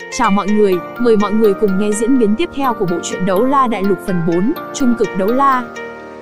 Chào mọi người, mời mọi người cùng nghe diễn biến tiếp theo của bộ truyện Đấu La Đại Lục phần 4, Trung cực đấu la.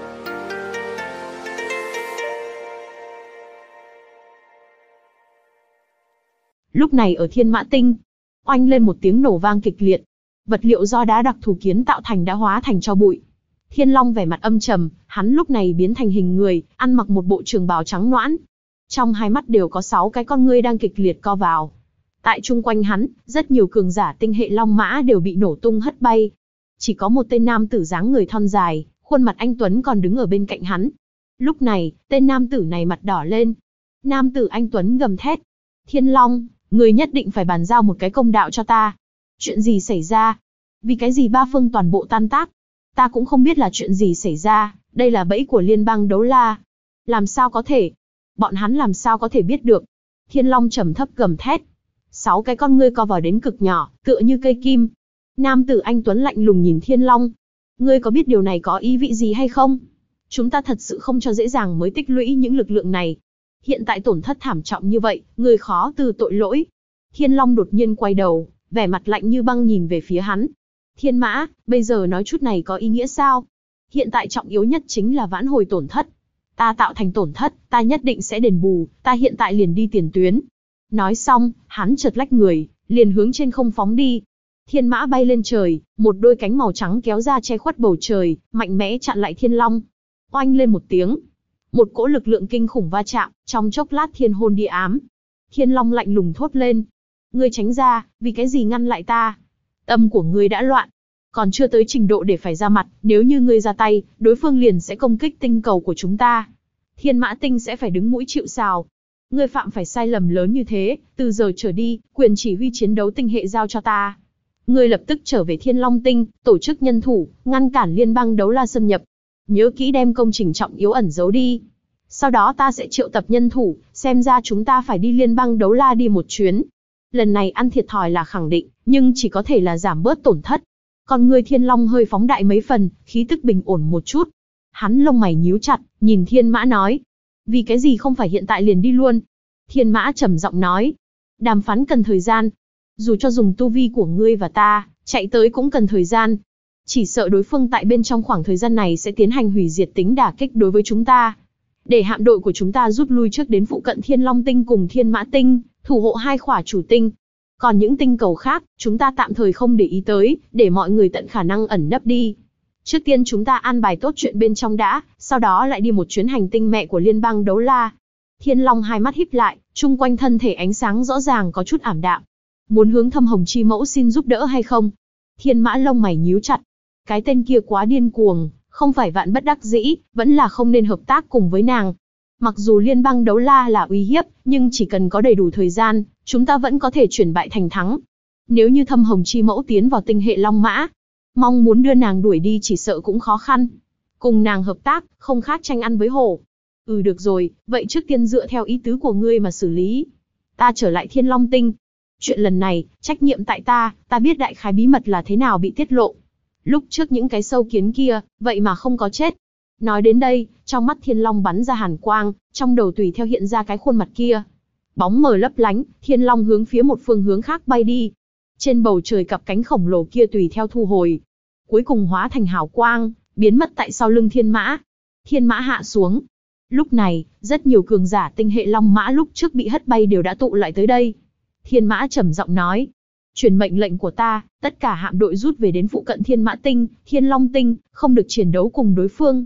Lúc này ở Thiên Mã Tinh, oanh lên một tiếng nổ vang kịch liệt. Vật liệu do đá đặc thù kiến tạo thành đã hóa thành tro bụi. Thiên Long vẻ mặt âm trầm, hắn lúc này biến thành hình người, ăn mặc một bộ trường bào trắng nõn. Trong hai mắt đều có 6 cái con ngươi đang kịch liệt co vào. Tại chung quanh hắn, rất nhiều cường giả tinh hệ Long Mã đều bị nổ tung hất bay. Chỉ có một tên nam tử dáng người thon dài, khuôn mặt anh tuấn còn đứng ở bên cạnh hắn. Lúc này, tên nam tử này mặt đỏ lên. Nam tử anh tuấn gầm thét: Thiên Long, người nhất định phải bàn giao một cái công đạo cho ta. Chuyện gì xảy ra? Vì cái gì ba phương toàn bộ tan tác? Ta cũng không biết là chuyện gì xảy ra, đây là bẫy của liên bang đấu la. Làm sao có thể? Bọn hắn làm sao có thể biết được? Thiên Long trầm thấp gầm thét. 6 cái con ngươi co vào đến cực nhỏ, tựa như cây kim. Nam tử anh tuấn lạnh lùng nhìn Thiên Long. Ngươi có biết điều này có ý vị gì hay không? Chúng ta thật sự không cho dễ dàng mới tích lũy những lực lượng này. Hiện tại tổn thất thảm trọng như vậy, ngươi khó từ tội lỗi. Thiên Long đột nhiên quay đầu, vẻ mặt lạnh như băng nhìn về phía hắn. Thiên Mã, bây giờ nói chút này có ý nghĩa sao? Hiện tại trọng yếu nhất chính là vãn hồi tổn thất. Ta tạo thành tổn thất, ta nhất định sẽ đền bù, ta hiện tại liền đi tiền tuyến. Nói xong, hắn chợt lách người, liền hướng trên không phóng đi. Thiên Mã bay lên trời, một đôi cánh màu trắng kéo ra che khuất bầu trời, mạnh mẽ chặn lại Thiên Long. Oanh lên một tiếng. Một cỗ lực lượng kinh khủng va chạm, trong chốc lát thiên hôn địa ám. Thiên Long lạnh lùng thốt lên. Ngươi tránh ra, vì cái gì ngăn lại ta? Tâm của ngươi đã loạn. Còn chưa tới trình độ để phải ra mặt, nếu như ngươi ra tay, đối phương liền sẽ công kích tinh cầu của chúng ta. Thiên Mã Tinh sẽ phải đứng mũi chịu sào. Ngươi phạm phải sai lầm lớn như thế, từ giờ trở đi, quyền chỉ huy chiến đấu tinh hệ giao cho ta. Ngươi lập tức trở về Thiên Long Tinh, tổ chức nhân thủ, ngăn cản liên bang đấu la xâm nhập. Nhớ kỹ đem công trình trọng yếu ẩn giấu đi. Sau đó ta sẽ triệu tập nhân thủ, xem ra chúng ta phải đi liên bang đấu la đi một chuyến. Lần này ăn thiệt thòi là khẳng định, nhưng chỉ có thể là giảm bớt tổn thất. Còn người Thiên Long hơi phóng đại mấy phần, khí tức bình ổn một chút. Hắn lông mày nhíu chặt, nhìn Thiên Mã nói. Vì cái gì không phải hiện tại liền đi luôn? Thiên Mã trầm giọng nói. Đàm phán cần thời gian. Dù cho dùng tu vi của ngươi và ta, chạy tới cũng cần thời gian. Chỉ sợ đối phương tại bên trong khoảng thời gian này sẽ tiến hành hủy diệt tính đả kích đối với chúng ta. Để hạm đội của chúng ta rút lui trước đến phụ cận Thiên Long Tinh cùng Thiên Mã Tinh, thủ hộ 2 khỏa chủ tinh. Còn những tinh cầu khác, chúng ta tạm thời không để ý tới, để mọi người tận khả năng ẩn nấp đi. Trước tiên chúng ta an bài tốt chuyện bên trong đã, sau đó lại đi một chuyến hành tinh mẹ của liên bang đấu la. Thiên Long hai mắt híp lại, chung quanh thân thể ánh sáng rõ ràng có chút ảm đạm. Muốn hướng Thâm Hồng Chi Mẫu xin giúp đỡ hay không? Thiên Mã lông mày nhíu chặt. Cái tên kia quá điên cuồng, không phải vạn bất đắc dĩ, vẫn là không nên hợp tác cùng với nàng. Mặc dù liên bang đấu la là uy hiếp, nhưng chỉ cần có đầy đủ thời gian, chúng ta vẫn có thể chuyển bại thành thắng. Nếu như Thâm Hồng Chi Mẫu tiến vào tinh hệ Long Mã, mong muốn đưa nàng đuổi đi chỉ sợ cũng khó khăn. Cùng nàng hợp tác, không khác tranh ăn với hổ. Được rồi, vậy trước tiên dựa theo ý tứ của ngươi mà xử lý. Ta trở lại Thiên Long Tinh. Chuyện lần này, trách nhiệm tại ta biết đại khái bí mật là thế nào bị tiết lộ. Lúc trước những cái sâu kiến kia, vậy mà không có chết. Nói đến đây, trong mắt Thiên Long bắn ra hàn quang, trong đầu tùy theo hiện ra cái khuôn mặt kia. Bóng mờ lấp lánh, Thiên Long hướng phía một phương hướng khác bay đi. Trên bầu trời cặp cánh khổng lồ kia tùy theo thu hồi. Cuối cùng hóa thành hào quang, biến mất tại sau lưng Thiên Mã. Thiên Mã hạ xuống. Lúc này, rất nhiều cường giả tinh hệ Long Mã lúc trước bị hất bay đều đã tụ lại tới đây. Thiên Mã trầm giọng nói. Truyền mệnh lệnh của ta, tất cả hạm đội rút về đến phụ cận Thiên Mã Tinh, Thiên Long Tinh, không được chiến đấu cùng đối phương.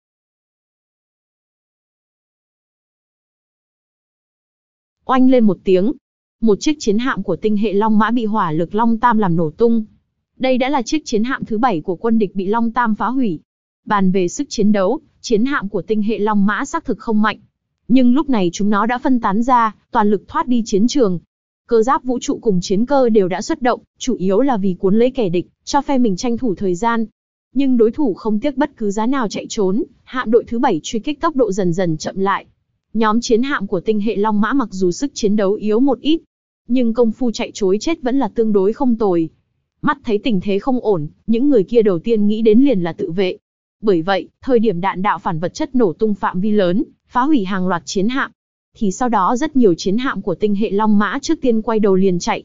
Oanh lên một tiếng. Một chiếc chiến hạm của tinh hệ Long Mã bị hỏa lực Long Tam làm nổ tung. Đây đã là chiếc chiến hạm thứ 7 của quân địch bị Long Tam phá hủy. Bàn về sức chiến đấu, chiến hạm của tinh hệ Long Mã xác thực không mạnh. Nhưng lúc này chúng nó đã phân tán ra, toàn lực thoát đi chiến trường. Cơ giáp vũ trụ cùng chiến cơ đều đã xuất động, chủ yếu là vì cuốn lấy kẻ địch, cho phe mình tranh thủ thời gian. Nhưng đối thủ không tiếc bất cứ giá nào chạy trốn, hạm đội thứ 7 truy kích tốc độ dần dần chậm lại. Nhóm chiến hạm của tinh hệ Long Mã mặc dù sức chiến đấu yếu một ít, nhưng công phu chạy trối chết vẫn là tương đối không tồi. Mắt thấy tình thế không ổn, những người kia đầu tiên nghĩ đến liền là tự vệ. Bởi vậy, thời điểm đạn đạo phản vật chất nổ tung phạm vi lớn, phá hủy hàng loạt chiến hạm, thì sau đó rất nhiều chiến hạm của tinh hệ Long Mã trước tiên quay đầu liền chạy.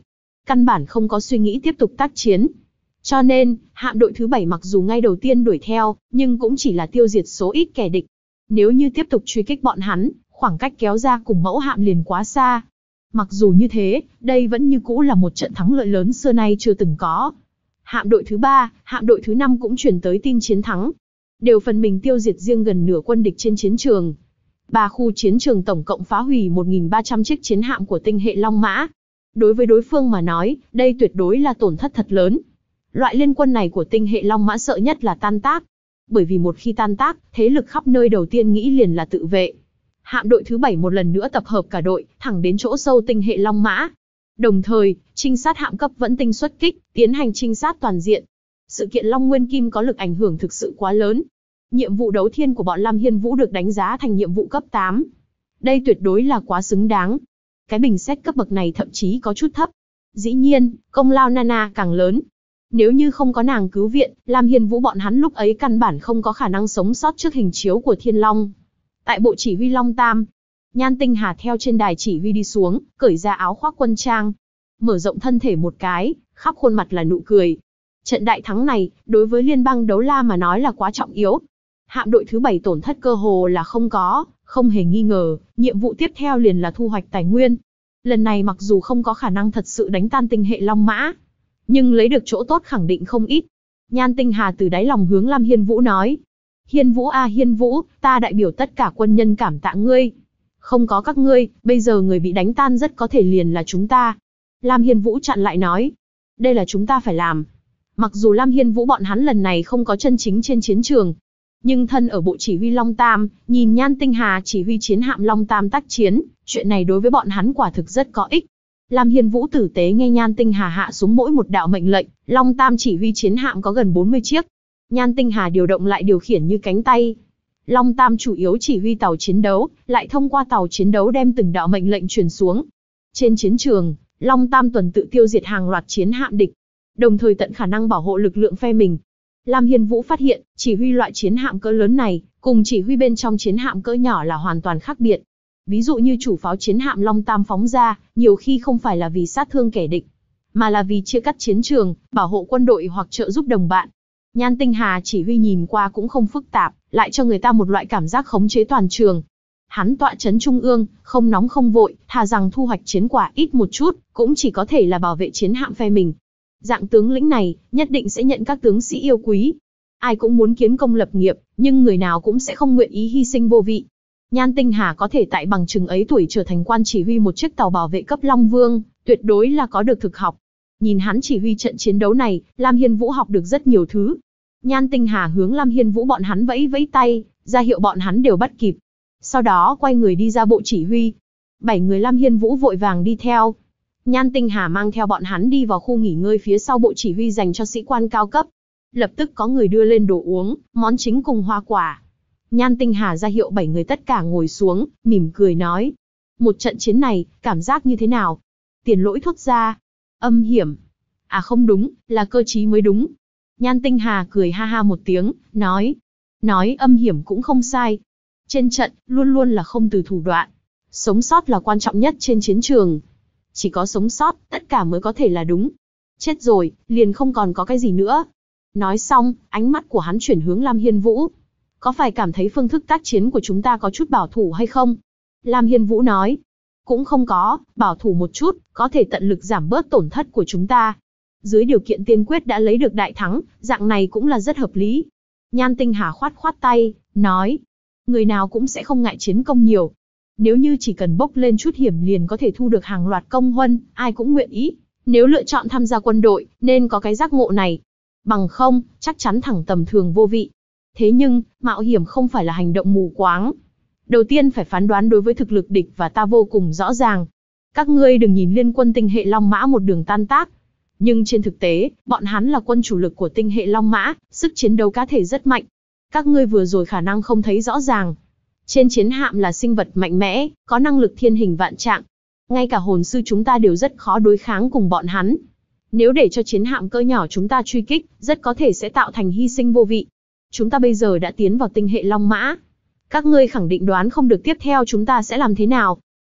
căn bản không có suy nghĩ tiếp tục tác chiến. Cho nên, hạm đội thứ 7 mặc dù ngay đầu tiên đuổi theo, nhưng cũng chỉ là tiêu diệt số ít kẻ địch. Nếu như tiếp tục truy kích bọn hắn, khoảng cách kéo ra cùng mẫu hạm liền quá xa. Mặc dù như thế, đây vẫn như cũ là một trận thắng lợi lớn xưa nay chưa từng có. Hạm đội thứ 3, hạm đội thứ 5 cũng truyền tới tin chiến thắng. Đều phần mình tiêu diệt riêng gần nửa quân địch trên chiến trường. 3 khu chiến trường tổng cộng phá hủy 1.300 chiếc chiến hạm của tinh hệ Long Mã. Đối với đối phương mà nói, đây tuyệt đối là tổn thất thật lớn. Loại liên quân này của tinh hệ Long Mã sợ nhất là tan tác. Bởi vì một khi tan tác, thế lực khắp nơi đầu tiên nghĩ liền là tự vệ. Hạm đội thứ 7 một lần nữa tập hợp cả đội, thẳng đến chỗ sâu tinh hệ Long Mã. Đồng thời, trinh sát hạm cấp vẫn tinh xuất kích, tiến hành trinh sát toàn diện. Sự kiện Long Nguyên Kim có lực ảnh hưởng thực sự quá lớn. Nhiệm vụ đấu thiên của bọn Lam Hiên Vũ được đánh giá thành nhiệm vụ cấp 8. Đây tuyệt đối là quá xứng đáng. Cái bình xét cấp bậc này thậm chí có chút thấp. Dĩ nhiên, công lao Nana càng lớn. Nếu như không có nàng cứu viện, Lam Hiên Vũ bọn hắn lúc ấy căn bản không có khả năng sống sót trước hình chiếu của Thiên Long. Tại bộ chỉ huy Long Tam, Nhan Tinh Hà theo trên đài chỉ huy đi xuống, cởi ra áo khoác quân trang. Mở rộng thân thể một cái, khắp khuôn mặt là nụ cười. Trận đại thắng này, đối với liên bang đấu la mà nói là quá trọng yếu. Hạm đội thứ 7 tổn thất cơ hồ là không có, không hề nghi ngờ, nhiệm vụ tiếp theo liền là thu hoạch tài nguyên. Lần này mặc dù không có khả năng thật sự đánh tan tinh hệ Long Mã, nhưng lấy được chỗ tốt khẳng định không ít. Nhan Tinh Hà từ đáy lòng hướng Lam Hiên Vũ nói. Hiên Vũ à Hiên Vũ, ta đại biểu tất cả quân nhân cảm tạ ngươi. Không có các ngươi, bây giờ người bị đánh tan rất có thể liền là chúng ta. Lam Hiên Vũ chặn lại nói. Đây là chúng ta phải làm. Mặc dù Lam Hiên Vũ bọn hắn lần này không có chân chính trên chiến trường, nhưng thân ở bộ chỉ huy Long Tam, nhìn Nhan Tinh Hà chỉ huy chiến hạm Long Tam tác chiến, chuyện này đối với bọn hắn quả thực rất có ích. Lam Hiên Vũ tử tế nghe Nhan Tinh Hà hạ xuống mỗi một đạo mệnh lệnh, Long Tam chỉ huy chiến hạm có gần 40 chiếc. Nhan Tinh Hà điều động lại điều khiển như cánh tay. Long Tam chủ yếu chỉ huy tàu chiến đấu, lại thông qua tàu chiến đấu đem từng đạo mệnh lệnh truyền xuống. Trên chiến trường, Long Tam tuần tự tiêu diệt hàng loạt chiến hạm địch, đồng thời tận khả năng bảo hộ lực lượng phe mình. Lam Hiên Vũ phát hiện, chỉ huy loại chiến hạm cỡ lớn này, cùng chỉ huy bên trong chiến hạm cỡ nhỏ là hoàn toàn khác biệt. Ví dụ như chủ pháo chiến hạm Long Tam phóng ra, nhiều khi không phải là vì sát thương kẻ địch, mà là vì chia cắt chiến trường, bảo hộ quân đội hoặc trợ giúp đồng bạn. Nhan Tinh Hà chỉ huy nhìn qua cũng không phức tạp, lại cho người ta một loại cảm giác khống chế toàn trường. Hắn tọa trấn trung ương, không nóng không vội, thà rằng thu hoạch chiến quả ít một chút, cũng chỉ có thể là bảo vệ chiến hạm phe mình. Dạng tướng lĩnh này, nhất định sẽ nhận các tướng sĩ yêu quý. Ai cũng muốn kiến công lập nghiệp, nhưng người nào cũng sẽ không nguyện ý hy sinh vô vị. Nhan Tinh Hà có thể tại bằng chừng ấy tuổi trở thành quan chỉ huy một chiếc tàu bảo vệ cấp Long Vương, tuyệt đối là có được thực học. Nhìn hắn chỉ huy trận chiến đấu này, Lam Hiên Vũ học được rất nhiều thứ. Nhan Tinh Hà hướng Lam Hiên Vũ bọn hắn vẫy vẫy tay, ra hiệu bọn hắn đều bắt kịp. Sau đó quay người đi ra bộ chỉ huy. 7 người Lam Hiên Vũ vội vàng đi theo. Nhan Tinh Hà mang theo bọn hắn đi vào khu nghỉ ngơi phía sau bộ chỉ huy dành cho sĩ quan cao cấp. Lập tức có người đưa lên đồ uống, món chính cùng hoa quả. Nhan Tinh Hà ra hiệu 7 người tất cả ngồi xuống, mỉm cười nói. Một trận chiến này, cảm giác như thế nào? Tiền Lỗi thốt ra. Âm hiểm. À không đúng, là cơ trí mới đúng. Nhan Tinh Hà cười ha ha một tiếng, nói. Nói âm hiểm cũng không sai. Trên trận, luôn luôn là không từ thủ đoạn. Sống sót là quan trọng nhất trên chiến trường. Chỉ có sống sót, tất cả mới có thể là đúng. Chết rồi, liền không còn có cái gì nữa. Nói xong, ánh mắt của hắn chuyển hướng Lam Hiên Vũ. Có phải cảm thấy phương thức tác chiến của chúng ta có chút bảo thủ hay không? Lam Hiên Vũ nói. Cũng không có, bảo thủ một chút, có thể tận lực giảm bớt tổn thất của chúng ta. Dưới điều kiện tiên quyết đã lấy được đại thắng, dạng này cũng là rất hợp lý. Nhan Tinh Hà khoát khoát tay, nói. Người nào cũng sẽ không ngại chiến công nhiều. Nếu như chỉ cần bốc lên chút hiểm liền có thể thu được hàng loạt công huân, ai cũng nguyện ý. Nếu lựa chọn tham gia quân đội, nên có cái giác ngộ này. Bằng không, chắc chắn thẳng tầm thường vô vị. Thế nhưng, mạo hiểm không phải là hành động mù quáng. Đầu tiên phải phán đoán đối với thực lực địch và ta vô cùng rõ ràng. Các ngươi đừng nhìn liên quân tinh hệ Long Mã một đường tan tác. Nhưng trên thực tế, bọn hắn là quân chủ lực của tinh hệ Long Mã, sức chiến đấu cá thể rất mạnh. Các ngươi vừa rồi khả năng không thấy rõ ràng. Trên chiến hạm là sinh vật mạnh mẽ, có năng lực thiên hình vạn trạng. Ngay cả hồn sư chúng ta đều rất khó đối kháng cùng bọn hắn. Nếu để cho chiến hạm cỡ nhỏ chúng ta truy kích, rất có thể sẽ tạo thành hy sinh vô vị. Chúng ta bây giờ đã tiến vào tinh hệ Long Mã. Các ngươi khẳng định đoán không được tiếp theo chúng ta sẽ làm thế nào.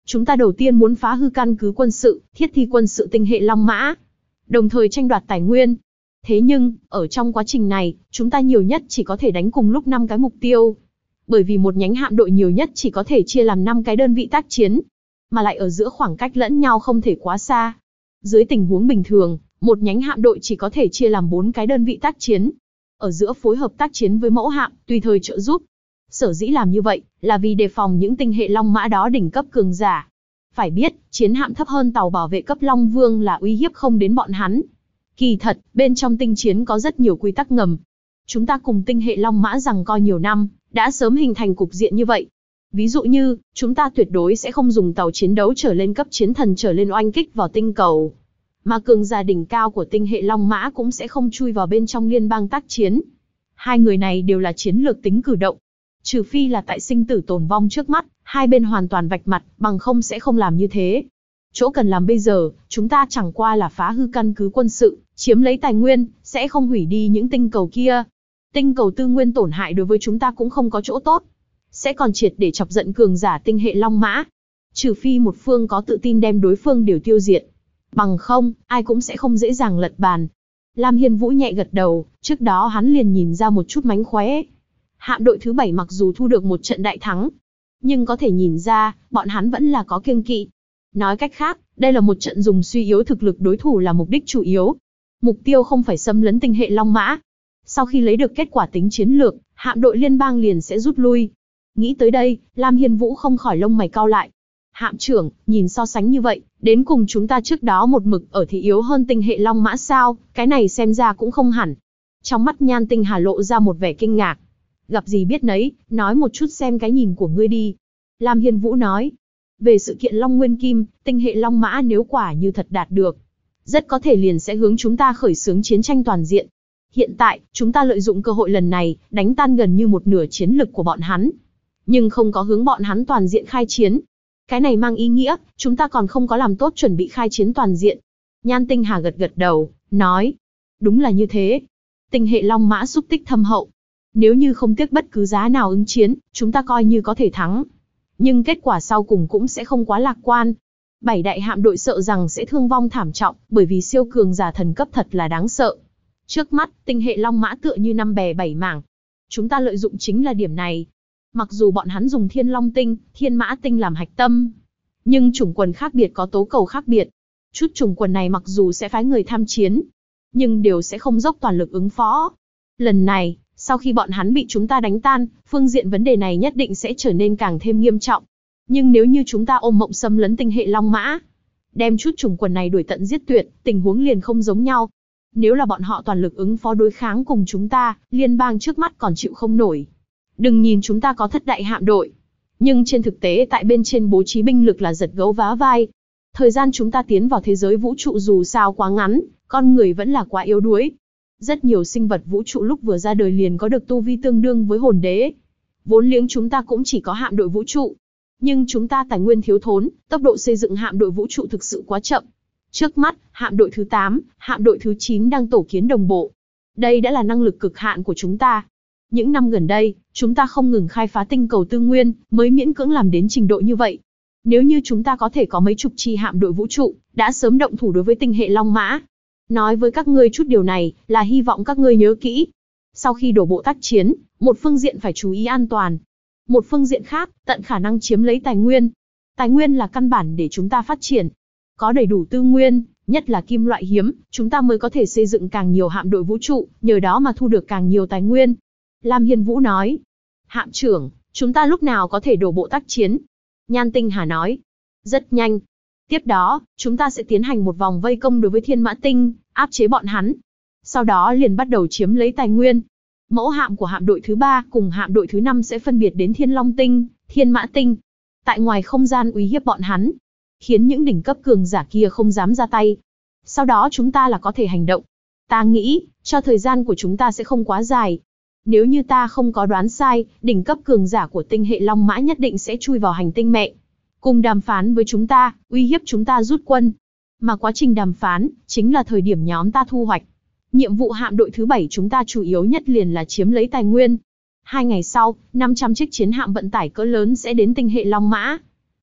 Chúng ta đầu tiên muốn phá hư căn cứ quân sự, thiết thi quân sự tinh hệ Long Mã, đồng thời tranh đoạt tài nguyên. Thế nhưng, ở trong quá trình này, chúng ta nhiều nhất chỉ có thể đánh cùng lúc 5 cái mục tiêu. Bởi vì một nhánh hạm đội nhiều nhất chỉ có thể chia làm 5 cái đơn vị tác chiến, mà lại ở giữa khoảng cách lẫn nhau không thể quá xa. Dưới tình huống bình thường, một nhánh hạm đội chỉ có thể chia làm 4 cái đơn vị tác chiến. Ở giữa phối hợp tác chiến với mẫu hạm, tùy thời trợ giúp. Sở dĩ làm như vậy, là vì đề phòng những tinh hệ Long Mã đó đỉnh cấp cường giả. Phải biết, chiến hạm thấp hơn tàu bảo vệ cấp Long Vương là uy hiếp không đến bọn hắn. Kỳ thật, bên trong tinh chiến có rất nhiều quy tắc ngầm. Chúng ta cùng tinh hệ Long Mã giằng co nhiều năm, đã sớm hình thành cục diện như vậy. Ví dụ như, chúng ta tuyệt đối sẽ không dùng tàu chiến đấu trở lên cấp chiến thần trở lên oanh kích vào tinh cầu. Mà cường giả đỉnh cao của tinh hệ Long Mã cũng sẽ không chui vào bên trong liên bang tác chiến. Hai người này đều là chiến lược tính cử động. Trừ phi là tại sinh tử tồn vong trước mắt, hai bên hoàn toàn vạch mặt, bằng không sẽ không làm như thế. Chỗ cần làm bây giờ, chúng ta chẳng qua là phá hư căn cứ quân sự, chiếm lấy tài nguyên, sẽ không hủy đi những tinh cầu kia. Tinh cầu tư nguyên tổn hại đối với chúng ta cũng không có chỗ tốt. Sẽ còn triệt để chọc giận cường giả tinh hệ Long Mã. Trừ phi một phương có tự tin đem đối phương đều tiêu diệt. Bằng không, ai cũng sẽ không dễ dàng lật bàn. Lam Hiên Vũ nhẹ gật đầu, trước đó hắn liền nhìn ra một chút mánh khóe. Hạm đội thứ 7 mặc dù thu được một trận đại thắng, nhưng có thể nhìn ra, bọn hắn vẫn là có kiêng kỵ. Nói cách khác, đây là một trận dùng suy yếu thực lực đối thủ là mục đích chủ yếu. Mục tiêu không phải xâm lấn tinh hệ Long Mã. Sau khi lấy được kết quả tính chiến lược, hạm đội liên bang liền sẽ rút lui. Nghĩ tới đây, Lam Hiên Vũ không khỏi lông mày cau lại. Hạm trưởng, nhìn so sánh như vậy, đến cùng chúng ta trước đó một mực ở thì yếu hơn tinh hệ Long Mã sao, cái này xem ra cũng không hẳn. Trong mắt Nhan Tinh Hà lộ ra một vẻ kinh ngạc. Gặp gì biết nấy, nói một chút xem cái nhìn của ngươi đi. Lam Hiên Vũ nói, về sự kiện Long Nguyên Kim, tinh hệ Long Mã nếu quả như thật đạt được, rất có thể liền sẽ hướng chúng ta khởi xướng chiến tranh toàn diện. Hiện tại, chúng ta lợi dụng cơ hội lần này, đánh tan gần như một nửa chiến lực của bọn hắn. Nhưng không có hướng bọn hắn toàn diện khai chiến. Cái này mang ý nghĩa, chúng ta còn không có làm tốt chuẩn bị khai chiến toàn diện. Nhan Tinh Hà gật gật đầu, nói, đúng là như thế. Tinh hệ Long Mã xúc tích thâm hậu. Nếu như không tiếc bất cứ giá nào ứng chiến, chúng ta coi như có thể thắng. Nhưng kết quả sau cùng cũng sẽ không quá lạc quan. 7 đại hạm đội sợ rằng sẽ thương vong thảm trọng, bởi vì siêu cường giả thần cấp thật là đáng sợ. Trước mắt, tinh hệ Long Mã tựa như năm bè bảy mảng. Chúng ta lợi dụng chính là điểm này. Mặc dù bọn hắn dùng Thiên Long Tinh, Thiên Mã Tinh làm hạch tâm, nhưng chủng quần khác biệt có tố cầu khác biệt. Chút chủng quần này mặc dù sẽ phái người tham chiến, nhưng đều sẽ không dốc toàn lực ứng phó. Lần này, sau khi bọn hắn bị chúng ta đánh tan, phương diện vấn đề này nhất định sẽ trở nên càng thêm nghiêm trọng. Nhưng nếu như chúng ta ôm mộng xâm lấn tinh hệ Long Mã, đem chút chủng quần này đuổi tận giết tuyệt, tình huống liền không giống nhau. Nếu là bọn họ toàn lực ứng phó đối kháng cùng chúng ta, liên bang trước mắt còn chịu không nổi. Đừng nhìn chúng ta có thất đại hạm đội, nhưng trên thực tế tại bên trên bố trí binh lực là giật gấu vá vai. Thời gian chúng ta tiến vào thế giới vũ trụ dù sao quá ngắn, con người vẫn là quá yếu đuối. Rất nhiều sinh vật vũ trụ lúc vừa ra đời liền có được tu vi tương đương với hồn đế. Vốn liếng chúng ta cũng chỉ có hạm đội vũ trụ. Nhưng chúng ta tài nguyên thiếu thốn, tốc độ xây dựng hạm đội vũ trụ thực sự quá chậm. Trước mắt, hạm đội thứ 8, hạm đội thứ 9 đang tổ kiến đồng bộ. Đây đã là năng lực cực hạn của chúng ta. Những năm gần đây, chúng ta không ngừng khai phá tinh cầu tư nguyên, mới miễn cưỡng làm đến trình độ như vậy. Nếu như chúng ta có thể có mấy chục chi hạm đội vũ trụ, đã sớm động thủ đối với tinh hệ Long Mã. Nói với các ngươi chút điều này, là hy vọng các ngươi nhớ kỹ. Sau khi đổ bộ tác chiến, một phương diện phải chú ý an toàn. Một phương diện khác, tận khả năng chiếm lấy tài nguyên. Tài nguyên là căn bản để chúng ta phát triển. Có đầy đủ tư nguyên, nhất là kim loại hiếm, chúng ta mới có thể xây dựng càng nhiều hạm đội vũ trụ, nhờ đó mà thu được càng nhiều tài nguyên. Lam Hiên Vũ nói, hạm trưởng, chúng ta lúc nào có thể đổ bộ tác chiến? Nhan Tinh Hà nói, rất nhanh. Tiếp đó, chúng ta sẽ tiến hành một vòng vây công đối với Thiên Mã Tinh, áp chế bọn hắn. Sau đó liền bắt đầu chiếm lấy tài nguyên. Mẫu hạm của hạm đội thứ 3 cùng hạm đội thứ 5 sẽ phân biệt đến Thiên Long Tinh, Thiên Mã Tinh. Tại ngoài không gian uy hiếp bọn hắn, khiến những đỉnh cấp cường giả kia không dám ra tay. Sau đó chúng ta là có thể hành động. Ta nghĩ, cho thời gian của chúng ta sẽ không quá dài. Nếu như ta không có đoán sai, đỉnh cấp cường giả của tinh hệ Long Mã nhất định sẽ chui vào hành tinh mẹ, cùng đàm phán với chúng ta, uy hiếp chúng ta rút quân. Mà quá trình đàm phán, chính là thời điểm nhóm ta thu hoạch. Nhiệm vụ hạm đội thứ 7 chúng ta chủ yếu nhất liền là chiếm lấy tài nguyên. 2 ngày sau, 500 chiếc chiến hạm vận tải cỡ lớn sẽ đến tinh hệ Long Mã.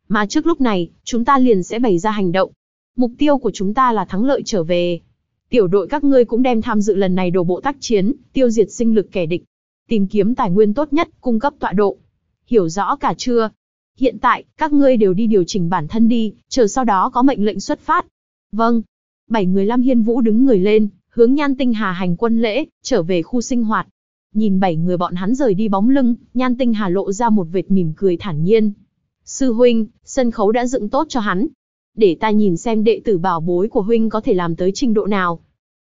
Mà trước lúc này, chúng ta liền sẽ bày ra hành động. Mục tiêu của chúng ta là thắng lợi trở về. Tiểu đội các ngươi cũng đem tham dự lần này đổ bộ tác chiến, tiêu diệt sinh lực kẻ địch. Tìm kiếm tài nguyên tốt nhất, cung cấp tọa độ. Hiểu rõ cả chưa? Hiện tại, các ngươi đều đi điều chỉnh bản thân đi, chờ sau đó có mệnh lệnh xuất phát. Vâng. 7 người Lam Hiên Vũ đứng người lên, hướng Nhan Tinh Hà hành quân lễ, trở về khu sinh hoạt. Nhìn 7 người bọn hắn rời đi bóng lưng, Nhan Tinh Hà lộ ra một vệt mỉm cười thản nhiên. Sư huynh, sân khấu đã dựng tốt cho hắn. Để ta nhìn xem đệ tử bảo bối của huynh có thể làm tới trình độ nào.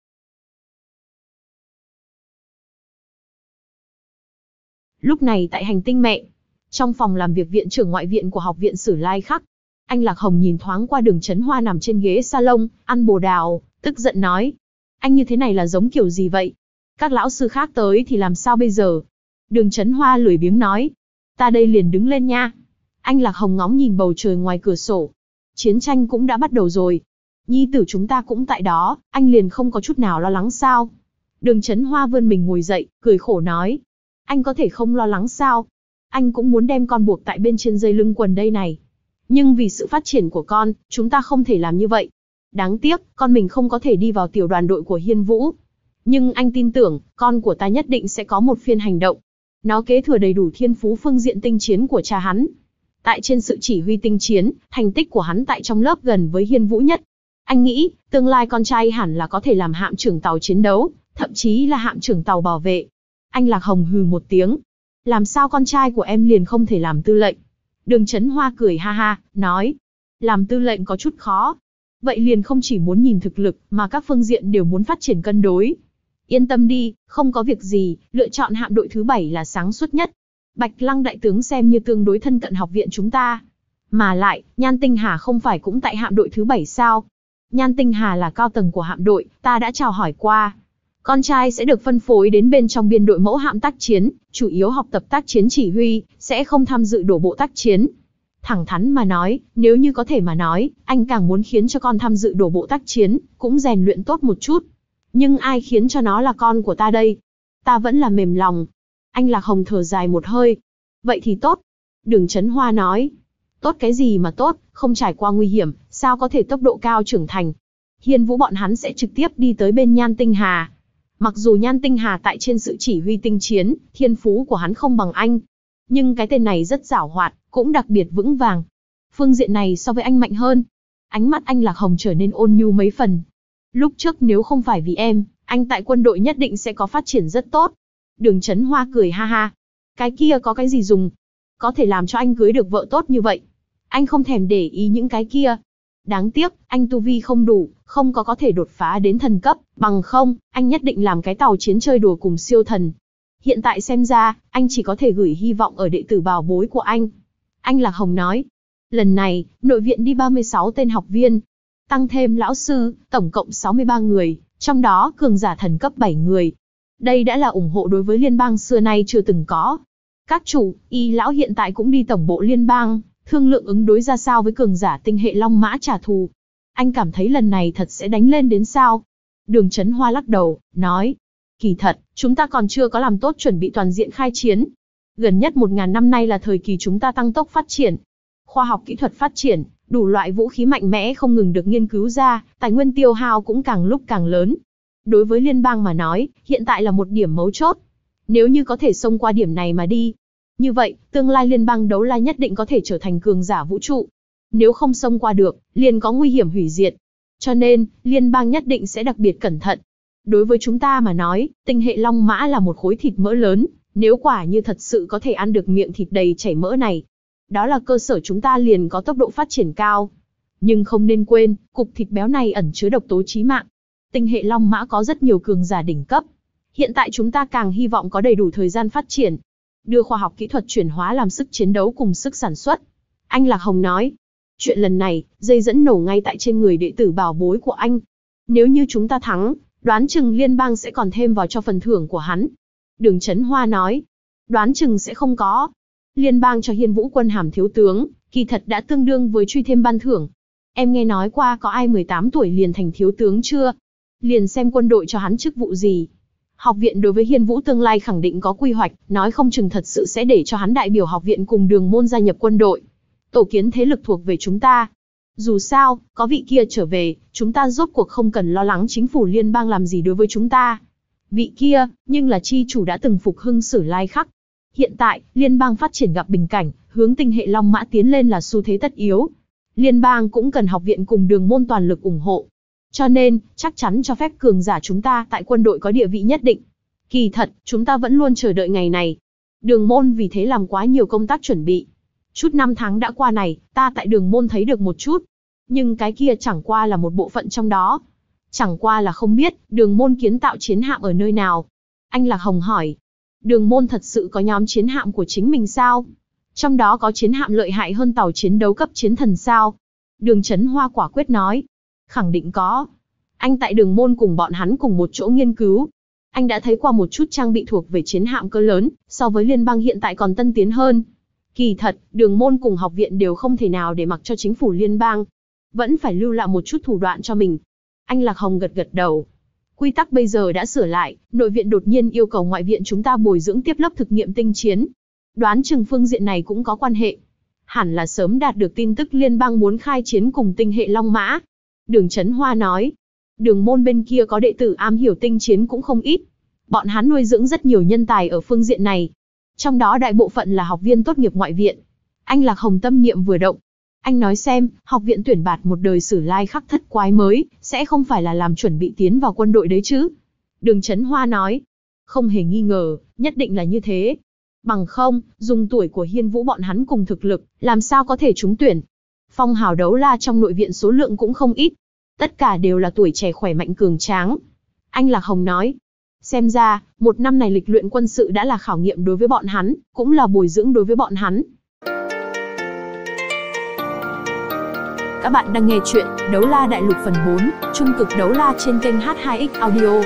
Lúc này tại hành tinh mẹ, trong phòng làm việc viện trưởng ngoại viện của học viện Sử Lai Khắc, anh Lạc Hồng nhìn thoáng qua Đường Chấn Hoa nằm trên ghế salon, ăn bồ đào, tức giận nói. Anh như thế này là giống kiểu gì vậy? Các lão sư khác tới thì làm sao bây giờ? Đường Chấn Hoa lười biếng nói. Ta đây liền đứng lên nha. Anh Lạc Hồng ngóng nhìn bầu trời ngoài cửa sổ. Chiến tranh cũng đã bắt đầu rồi. Nhi tử chúng ta cũng tại đó, anh liền không có chút nào lo lắng sao? Đường Chấn Hoa vươn mình ngồi dậy, cười khổ nói. Anh có thể không lo lắng sao? Anh cũng muốn đem con buộc tại bên trên dây lưng quần đây này. Nhưng vì sự phát triển của con, chúng ta không thể làm như vậy. Đáng tiếc, con mình không có thể đi vào tiểu đoàn đội của Hiên Vũ. Nhưng anh tin tưởng, con của ta nhất định sẽ có một phiên hành động. Nó kế thừa đầy đủ thiên phú phương diện tinh chiến của cha hắn. Tại trên sự chỉ huy tinh chiến, thành tích của hắn tại trong lớp gần với Hiên Vũ nhất. Anh nghĩ, tương lai con trai hẳn là có thể làm hạm trưởng tàu chiến đấu, thậm chí là hạm trưởng tàu bảo vệ. Anh Lạc Hồng hừ một tiếng. Làm sao con trai của em liền không thể làm tư lệnh? Đường Chấn Hoa cười ha ha, nói. Làm tư lệnh có chút khó. Vậy liền không chỉ muốn nhìn thực lực, mà các phương diện đều muốn phát triển cân đối. Yên tâm đi, không có việc gì, lựa chọn hạm đội thứ 7 là sáng suốt nhất. Bạch Lăng đại tướng xem như tương đối thân cận học viện chúng ta. Mà lại, Nhan Tinh Hà không phải cũng tại hạm đội thứ 7 sao? Nhan Tinh Hà là cao tầng của hạm đội, ta đã chào hỏi qua. Con trai sẽ được phân phối đến bên trong biên đội mẫu hạm tác chiến, chủ yếu học tập tác chiến chỉ huy, sẽ không tham dự đổ bộ tác chiến. Thẳng thắn mà nói, nếu như có thể mà nói, anh càng muốn khiến cho con tham dự đổ bộ tác chiến, cũng rèn luyện tốt một chút. Nhưng ai khiến cho nó là con của ta đây? Ta vẫn là mềm lòng. Anh Lạc Hồng thở dài một hơi. Vậy thì tốt. Đường Chấn Hoa nói. Tốt cái gì mà tốt, không trải qua nguy hiểm, sao có thể tốc độ cao trưởng thành. Hiên Vũ bọn hắn sẽ trực tiếp đi tới bên Nhan Tinh Hà. Mặc dù Nhan Tinh Hà tại trên sự chỉ huy tinh chiến, thiên phú của hắn không bằng anh. Nhưng cái tên này rất giảo hoạt, cũng đặc biệt vững vàng. Phương diện này so với anh mạnh hơn. Ánh mắt anh Lạc Hồng trở nên ôn nhu mấy phần. Lúc trước nếu không phải vì em, anh tại quân đội nhất định sẽ có phát triển rất tốt. Đường Chấn Hoa cười ha ha. Cái kia có cái gì dùng? Có thể làm cho anh cưới được vợ tốt như vậy. Anh không thèm để ý những cái kia. Đáng tiếc, anh tu vi không đủ, không có thể đột phá đến thần cấp, bằng không, anh nhất định làm cái tàu chiến chơi đùa cùng siêu thần. Hiện tại xem ra, anh chỉ có thể gửi hy vọng ở đệ tử bảo bối của anh. Anh Lạc Hồng nói. Lần này, nội viện đi 36 tên học viên. Tăng thêm lão sư, tổng cộng 63 người, trong đó cường giả thần cấp 7 người. Đây đã là ủng hộ đối với liên bang xưa nay chưa từng có. Các chủ, y lão hiện tại cũng đi tổng bộ liên bang, thương lượng ứng đối ra sao với cường giả tinh hệ Long Mã trả thù. Anh cảm thấy lần này thật sẽ đánh lên đến sao? Đường Chấn Hoa lắc đầu, nói. Kỳ thật, chúng ta còn chưa có làm tốt chuẩn bị toàn diện khai chiến. Gần nhất 1000 năm nay là thời kỳ chúng ta tăng tốc phát triển. Khoa học kỹ thuật phát triển, đủ loại vũ khí mạnh mẽ không ngừng được nghiên cứu ra, tài nguyên tiêu hao cũng càng lúc càng lớn. Đối với liên bang mà nói, hiện tại là một điểm mấu chốt. Nếu như có thể xông qua điểm này mà đi, như vậy, tương lai liên bang đấu la nhất định có thể trở thành cường giả vũ trụ. Nếu không xông qua được, liền có nguy hiểm hủy diệt. Cho nên, liên bang nhất định sẽ đặc biệt cẩn thận. Đối với chúng ta mà nói, tinh hệ Long Mã là một khối thịt mỡ lớn, nếu quả như thật sự có thể ăn được miệng thịt đầy chảy mỡ này, đó là cơ sở chúng ta liền có tốc độ phát triển cao. Nhưng không nên quên, cục thịt béo này ẩn chứa độc tố chí mạng. Tinh hệ Long Mã có rất nhiều cường giả đỉnh cấp. Hiện tại chúng ta càng hy vọng có đầy đủ thời gian phát triển, đưa khoa học kỹ thuật chuyển hóa làm sức chiến đấu cùng sức sản xuất. Anh Lạc Hồng nói, chuyện lần này, dây dẫn nổ ngay tại trên người đệ tử bảo bối của anh. Nếu như chúng ta thắng, đoán chừng liên bang sẽ còn thêm vào cho phần thưởng của hắn. Đường Chấn Hoa nói, đoán chừng sẽ không có. Liên bang cho Hiên Vũ quân hàm thiếu tướng, kỳ thật đã tương đương với truy thêm ban thưởng. Em nghe nói qua có ai 18 tuổi liền thành thiếu tướng chưa? Liền xem quân đội cho hắn chức vụ gì. Học viện đối với Hiên Vũ tương lai khẳng định có quy hoạch, nói không chừng thật sự sẽ để cho hắn đại biểu học viện cùng Đường môn gia nhập quân đội. tổ kiến thế lực thuộc về chúng ta. Dù sao, có vị kia trở về, chúng ta rốt cuộc không cần lo lắng chính phủ liên bang làm gì đối với chúng ta. Vị kia, nhưng là chi chủ đã từng phục hưng Sử Lai Khắc. Hiện tại, liên bang phát triển gặp bình cảnh, hướng tinh hệ Long Mã tiến lên là xu thế tất yếu. Liên bang cũng cần học viện cùng Đường môn toàn lực ủng hộ. Cho nên, chắc chắn cho phép cường giả chúng ta tại quân đội có địa vị nhất định. Kỳ thật, chúng ta vẫn luôn chờ đợi ngày này. Đường môn vì thế làm quá nhiều công tác chuẩn bị. Chút năm tháng đã qua này, ta tại Đường môn thấy được một chút. Nhưng cái kia chẳng qua là một bộ phận trong đó. Chẳng qua là không biết, Đường môn kiến tạo chiến hạm ở nơi nào. Anh Lạc Hồng hỏi. Đường môn thật sự có nhóm chiến hạm của chính mình sao? Trong đó có chiến hạm lợi hại hơn tàu chiến đấu cấp chiến thần sao? Đường Chấn Hoa quả quyết nói. Khẳng định có. Anh tại Đường môn cùng bọn hắn cùng một chỗ nghiên cứu. Anh đã thấy qua một chút trang bị thuộc về chiến hạm cỡ lớn, so với liên bang hiện tại còn tân tiến hơn. Kỳ thật, Đường môn cùng học viện đều không thể nào để mặc cho chính phủ liên bang. Vẫn phải lưu lại một chút thủ đoạn cho mình. Anh Lạc Hồng gật gật đầu. Quy tắc bây giờ đã sửa lại, nội viện đột nhiên yêu cầu ngoại viện chúng ta bồi dưỡng tiếp lớp thực nghiệm tinh chiến. Đoán chừng phương diện này cũng có quan hệ. Hẳn là sớm đạt được tin tức liên bang muốn khai chiến cùng tinh hệ Long Mã. Đường Chấn Hoa nói. Đường môn bên kia có đệ tử am hiểu tinh chiến cũng không ít. Bọn hắn nuôi dưỡng rất nhiều nhân tài ở phương diện này. Trong đó đại bộ phận là học viên tốt nghiệp ngoại viện. Anh Lạc Hồng tâm niệm vừa động. Anh nói xem, học viện tuyển bạt một đời Sử Lai Khắc thất quái mới, sẽ không phải là làm chuẩn bị tiến vào quân đội đấy chứ? Đường Chấn Hoa nói. Không hề nghi ngờ, nhất định là như thế. Bằng không, dùng tuổi của Hiên Vũ bọn hắn cùng thực lực, làm sao có thể trúng tuyển? Phong hào đấu la trong nội viện số lượng cũng không ít. Tất cả đều là tuổi trẻ khỏe mạnh cường tráng. Anh Lạc Hồng nói. Xem ra, một năm này lịch luyện quân sự đã là khảo nghiệm đối với bọn hắn, cũng là bồi dưỡng đối với bọn hắn. Các bạn đang nghe chuyện Đấu La Đại Lục phần 4, Trung cực đấu la trên kênh H2X Audio.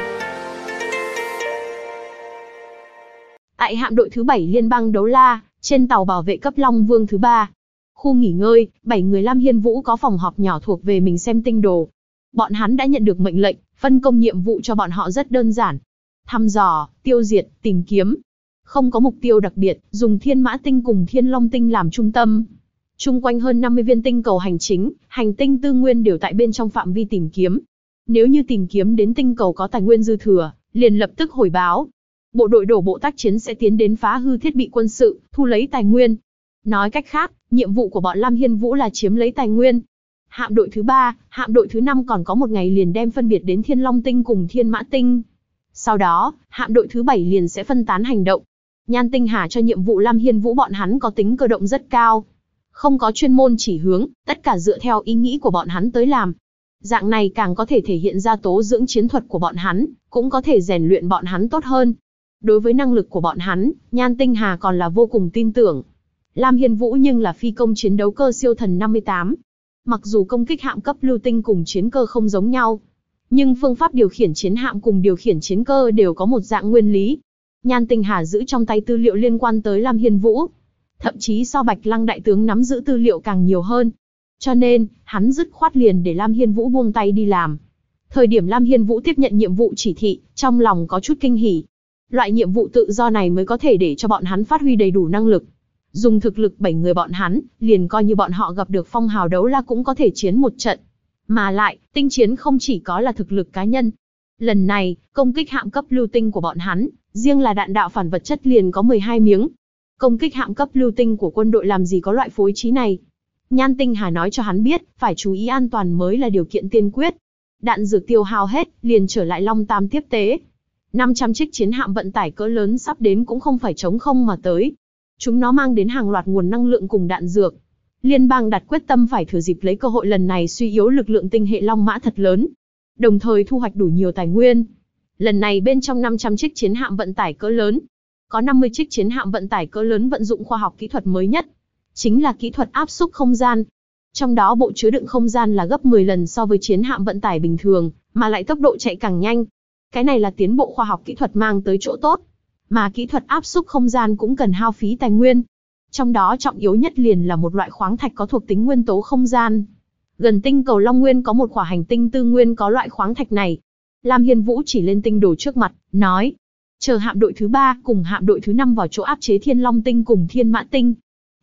Tại hạm đội thứ 7 Liên bang Đấu La, trên tàu bảo vệ cấp Long Vương thứ 3. Khu nghỉ ngơi, 7 người Lam Hiên Vũ có phòng họp nhỏ thuộc về mình xem tinh đồ. Bọn hắn đã nhận được mệnh lệnh, phân công nhiệm vụ cho bọn họ rất đơn giản. Thăm dò, tiêu diệt, tìm kiếm. Không có mục tiêu đặc biệt, dùng Thiên Mã Tinh cùng Thiên Long Tinh làm trung tâm. Chung quanh hơn 50 viên tinh cầu hành chính, hành tinh tư nguyên đều tại bên trong phạm vi tìm kiếm. Nếu như tìm kiếm đến tinh cầu có tài nguyên dư thừa, liền lập tức hồi báo. Bộ đội đổ bộ tác chiến sẽ tiến đến phá hư thiết bị quân sự, thu lấy tài nguyên. Nói cách khác, nhiệm vụ của bọn Lam Hiên Vũ là chiếm lấy tài nguyên. Hạm đội thứ 3, hạm đội thứ 5 còn có một ngày liền đem phân biệt đến Thiên Long Tinh cùng Thiên Mã Tinh. Sau đó, hạm đội thứ 7 liền sẽ phân tán hành động. Nhan Tinh Hà cho nhiệm vụ Lam Hiên Vũ bọn hắn có tính cơ động rất cao. Không có chuyên môn chỉ hướng, tất cả dựa theo ý nghĩ của bọn hắn tới làm. Dạng này càng có thể thể hiện ra tố dưỡng chiến thuật của bọn hắn, cũng có thể rèn luyện bọn hắn tốt hơn. Đối với năng lực của bọn hắn, Nhan Tinh Hà còn là vô cùng tin tưởng. Lam Hiên Vũ nhưng là phi công chiến đấu cơ siêu thần 58. Mặc dù công kích hạm cấp lưu tinh cùng chiến cơ không giống nhau, nhưng phương pháp điều khiển chiến hạm cùng điều khiển chiến cơ đều có một dạng nguyên lý. Nhan Tinh Hà giữ trong tay tư liệu liên quan tới Lam Hiên Vũ. Thậm chí so Bạch Lăng đại tướng nắm giữ tư liệu càng nhiều hơn. Cho nên, hắn dứt khoát liền để Lam Hiên Vũ buông tay đi làm. Thời điểm Lam Hiên Vũ tiếp nhận nhiệm vụ chỉ thị, trong lòng có chút kinh hỉ. Loại nhiệm vụ tự do này mới có thể để cho bọn hắn phát huy đầy đủ năng lực. Dùng thực lực 7 người bọn hắn, liền coi như bọn họ gặp được phong hào đấu la cũng có thể chiến một trận. Mà lại, tinh chiến không chỉ có là thực lực cá nhân. Lần này, công kích hạm cấp lưu tinh của bọn hắn, riêng là đạn đạo phản vật chất liền có 12 miếng. Công kích hạm cấp lưu tinh của quân đội làm gì có loại phối trí này. Nhan Tinh Hà nói cho hắn biết, phải chú ý an toàn mới là điều kiện tiên quyết. Đạn dược tiêu hao hết, liền trở lại Long Tam tiếp tế. 500 chiếc chiến hạm vận tải cỡ lớn sắp đến cũng không phải trống không mà tới. Chúng nó mang đến hàng loạt nguồn năng lượng cùng đạn dược. Liên bang đặt quyết tâm phải thừa dịp lấy cơ hội lần này suy yếu lực lượng tinh hệ Long Mã thật lớn, đồng thời thu hoạch đủ nhiều tài nguyên. Lần này bên trong 500 chiếc chiến hạm vận tải cỡ lớn, có 50 chiếc chiến hạm vận tải cỡ lớn vận dụng khoa học kỹ thuật mới nhất, chính là kỹ thuật áp xúc không gian. Trong đó bộ chứa đựng không gian là gấp 10 lần so với chiến hạm vận tải bình thường, mà lại tốc độ chạy càng nhanh. Cái này là tiến bộ khoa học kỹ thuật mang tới chỗ tốt. Mà kỹ thuật áp xúc không gian cũng cần hao phí tài nguyên. Trong đó trọng yếu nhất liền là một loại khoáng thạch có thuộc tính nguyên tố không gian. Gần tinh cầu Long Nguyên có một khỏa hành tinh tư nguyên có loại khoáng thạch này. Lam Hiên Vũ chỉ lên tinh đồ trước mặt, nói. Chờ hạm đội thứ 3 cùng hạm đội thứ 5 vào chỗ áp chế Thiên Long Tinh cùng Thiên Mã Tinh.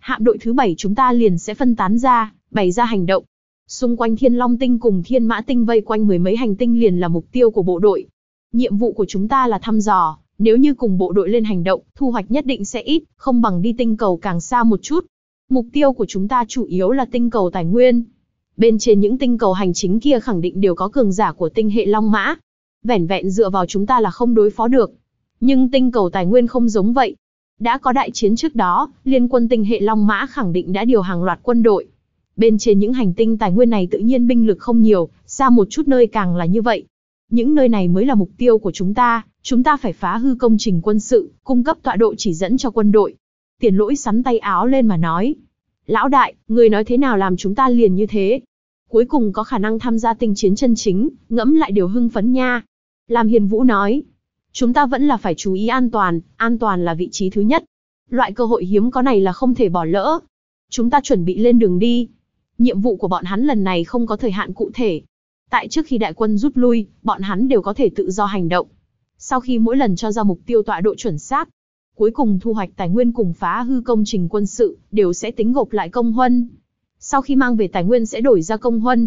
hạm đội thứ 7 chúng ta liền sẽ phân tán ra, bày ra hành động. Xung quanh Thiên Long Tinh cùng Thiên Mã Tinh vây quanh mười mấy hành tinh liền là mục tiêu của bộ đội. Nhiệm vụ của chúng ta là thăm dò, nếu như cùng bộ đội lên hành động, thu hoạch nhất định sẽ ít, không bằng đi tinh cầu càng xa một chút. Mục tiêu của chúng ta chủ yếu là tinh cầu tài nguyên. Bên trên những tinh cầu hành chính kia khẳng định đều có cường giả của tinh hệ Long Mã. Vẻn vẹn dựa vào chúng ta là không đối phó được. Nhưng tinh cầu tài nguyên không giống vậy. Đã có đại chiến trước đó, liên quân tinh hệ Long Mã khẳng định đã điều hàng loạt quân đội. Bên trên những hành tinh tài nguyên này tự nhiên binh lực không nhiều, xa một chút nơi càng là như vậy. Những nơi này mới là mục tiêu của chúng ta phải phá hư công trình quân sự, cung cấp tọa độ chỉ dẫn cho quân đội. Tiền Lỗi sắn tay áo lên mà nói. Lão đại, người nói thế nào làm chúng ta liền như thế? Cuối cùng có khả năng tham gia tinh chiến chân chính, ngẫm lại điều hưng phấn nha. Lam Hiên Vũ nói. Chúng ta vẫn là phải chú ý an toàn là vị trí thứ nhất. Loại cơ hội hiếm có này là không thể bỏ lỡ. Chúng ta chuẩn bị lên đường đi. Nhiệm vụ của bọn hắn lần này không có thời hạn cụ thể. Tại trước khi đại quân rút lui, bọn hắn đều có thể tự do hành động. Sau khi mỗi lần cho ra mục tiêu tọa độ chuẩn xác, cuối cùng thu hoạch tài nguyên cùng phá hư công trình quân sự, đều sẽ tính gộp lại công huân. Sau khi mang về tài nguyên sẽ đổi ra công huân.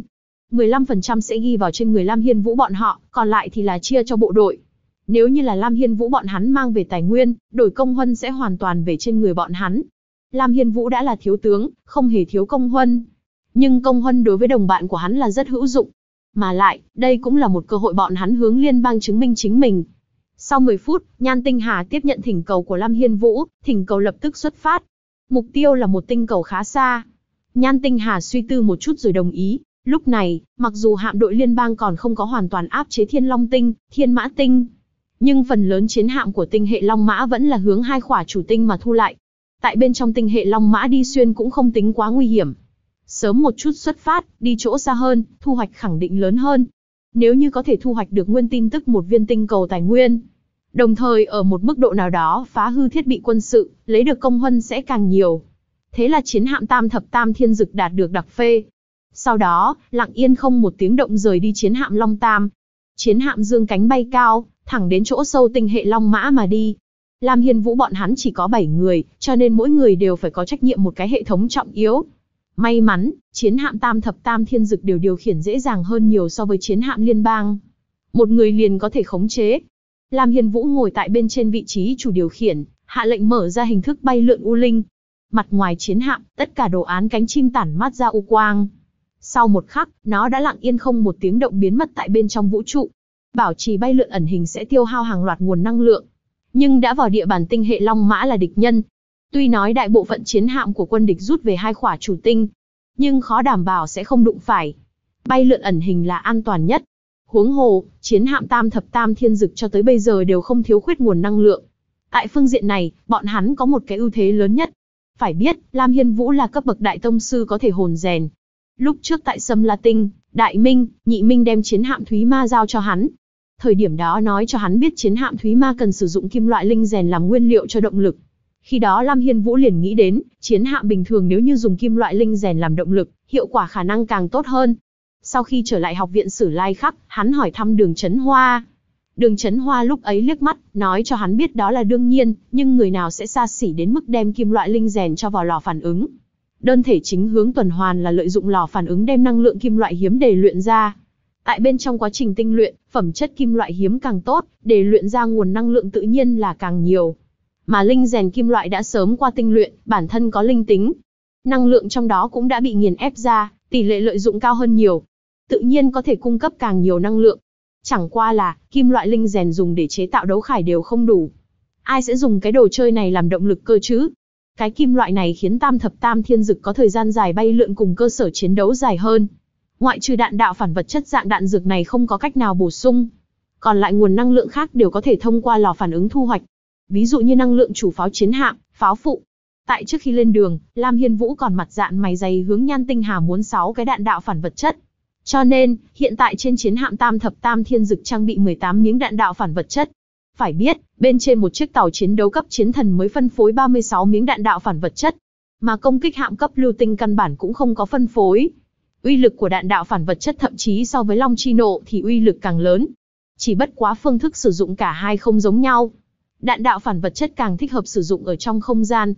15% sẽ ghi vào trên người Lam Hiên Vũ bọn họ, còn lại thì là chia cho bộ đội. Nếu như là Lam Hiên Vũ bọn hắn mang về tài nguyên, đổi công huân sẽ hoàn toàn về trên người bọn hắn. Lam Hiên Vũ đã là thiếu tướng, không hề thiếu công huân. Nhưng công huân đối với đồng bạn của hắn là rất hữu dụng. Mà lại, đây cũng là một cơ hội bọn hắn hướng liên bang chứng minh chính mình. Sau 10 phút, Nhan Tinh Hà tiếp nhận thỉnh cầu của Lam Hiên Vũ, thỉnh cầu lập tức xuất phát. Mục tiêu là một tinh cầu khá xa. Nhan Tinh Hà suy tư một chút rồi đồng ý. Lúc này, mặc dù hạm đội liên bang còn không có hoàn toàn áp chế Thiên Long Tinh, Thiên Mã Tinh, nhưng phần lớn chiến hạm của tinh hệ Long Mã vẫn là hướng hai khỏa chủ tinh mà thu lại. Tại bên trong tinh hệ Long Mã đi xuyên cũng không tính quá nguy hiểm. Sớm một chút xuất phát, đi chỗ xa hơn, thu hoạch khẳng định lớn hơn. Nếu như có thể thu hoạch được nguyên tin tức một viên tinh cầu tài nguyên, đồng thời ở một mức độ nào đó phá hư thiết bị quân sự, lấy được công huân sẽ càng nhiều. Thế là chiến hạm Tam Thập Tam Thiên Dực đạt được đặc phê. Sau đó, lặng yên không một tiếng động rời đi chiến hạm Long Tam. Chiến hạm dương cánh bay cao, thẳng đến chỗ sâu tinh hệ Long Mã mà đi. Lam Hiên Vũ bọn hắn chỉ có 7 người, cho nên mỗi người đều phải có trách nhiệm một cái hệ thống trọng yếu. May mắn, chiến hạm Tam Thập Tam Thiên Dực đều điều khiển dễ dàng hơn nhiều so với chiến hạm liên bang. Một người liền có thể khống chế. Lam Hiên Vũ ngồi tại bên trên vị trí chủ điều khiển, hạ lệnh mở ra hình thức bay lượn u linh. Mặt ngoài chiến hạm, tất cả đồ án cánh chim tản mát ra u quang. Sau một khắc, nó đã lặng yên không một tiếng động biến mất tại bên trong vũ trụ. Bảo trì bay lượn ẩn hình sẽ tiêu hao hàng loạt nguồn năng lượng. Nhưng đã vào địa bàn tinh hệ Long Mã là địch nhân. Tuy nói đại bộ phận chiến hạm của quân địch rút về hai khỏa chủ tinh, nhưng khó đảm bảo sẽ không đụng phải. Bay lượn ẩn hình là an toàn nhất. Huống hồ, chiến hạm Tam Thập Tam Thiên Dực cho tới bây giờ đều không thiếu khuyết nguồn năng lượng. Tại phương diện này, bọn hắn có một cái ưu thế lớn nhất. Phải biết, Lam Hiên Vũ là cấp bậc đại tông sư có thể hồn rèn. Lúc trước tại Sâm La Tinh, Đại Minh, Nhị Minh đem chiến hạm Thúy Ma giao cho hắn. Thời điểm đó nói cho hắn biết chiến hạm Thúy Ma cần sử dụng kim loại linh rèn làm nguyên liệu cho động lực. Khi đó Lam Hiên Vũ liền nghĩ đến, chiến hạm bình thường nếu như dùng kim loại linh rèn làm động lực, hiệu quả khả năng càng tốt hơn. Sau khi trở lại học viện Sử Lai Khắc, hắn hỏi thăm Đường Chấn Hoa. Đường Chấn Hoa lúc ấy liếc mắt, nói cho hắn biết đó là đương nhiên, nhưng người nào sẽ xa xỉ đến mức đem kim loại linh rèn cho vào lò phản ứng. Đơn thể chính hướng tuần hoàn là lợi dụng lò phản ứng đem năng lượng kim loại hiếm để luyện ra. Tại bên trong quá trình tinh luyện, phẩm chất kim loại hiếm càng tốt, để luyện ra nguồn năng lượng tự nhiên là càng nhiều. Mà linh rèn kim loại đã sớm qua tinh luyện, bản thân có linh tính. Năng lượng trong đó cũng đã bị nghiền ép ra, tỷ lệ lợi dụng cao hơn nhiều. Tự nhiên có thể cung cấp càng nhiều năng lượng. Chẳng qua là, kim loại linh rèn dùng để chế tạo đấu khải đều không đủ. Ai sẽ dùng cái đồ chơi này làm động lực cơ chứ? Cái kim loại này khiến Tam Thập Tam Thiên Dực có thời gian dài bay lượn cùng cơ sở chiến đấu dài hơn. Ngoại trừ đạn đạo phản vật chất dạng đạn dược này không có cách nào bổ sung. Còn lại nguồn năng lượng khác đều có thể thông qua lò phản ứng thu hoạch. Ví dụ như năng lượng chủ pháo chiến hạm, pháo phụ. Tại trước khi lên đường, Lam Hiên Vũ còn mặt dạn mày dày hướng Nhan Tinh Hà muốn 6 cái đạn đạo phản vật chất. Cho nên, hiện tại trên chiến hạm Tam Thập Tam Thiên Dực trang bị 18 miếng đạn đạo phản vật chất. Phải biết, bên trên một chiếc tàu chiến đấu cấp chiến thần mới phân phối 36 miếng đạn đạo phản vật chất. Mà công kích hạm cấp lưu tinh căn bản cũng không có phân phối. Uy lực của đạn đạo phản vật chất thậm chí so với Long Chi Nộ thì uy lực càng lớn. Chỉ bất quá phương thức sử dụng cả hai không giống nhau. Đạn đạo phản vật chất càng thích hợp sử dụng ở trong không gian.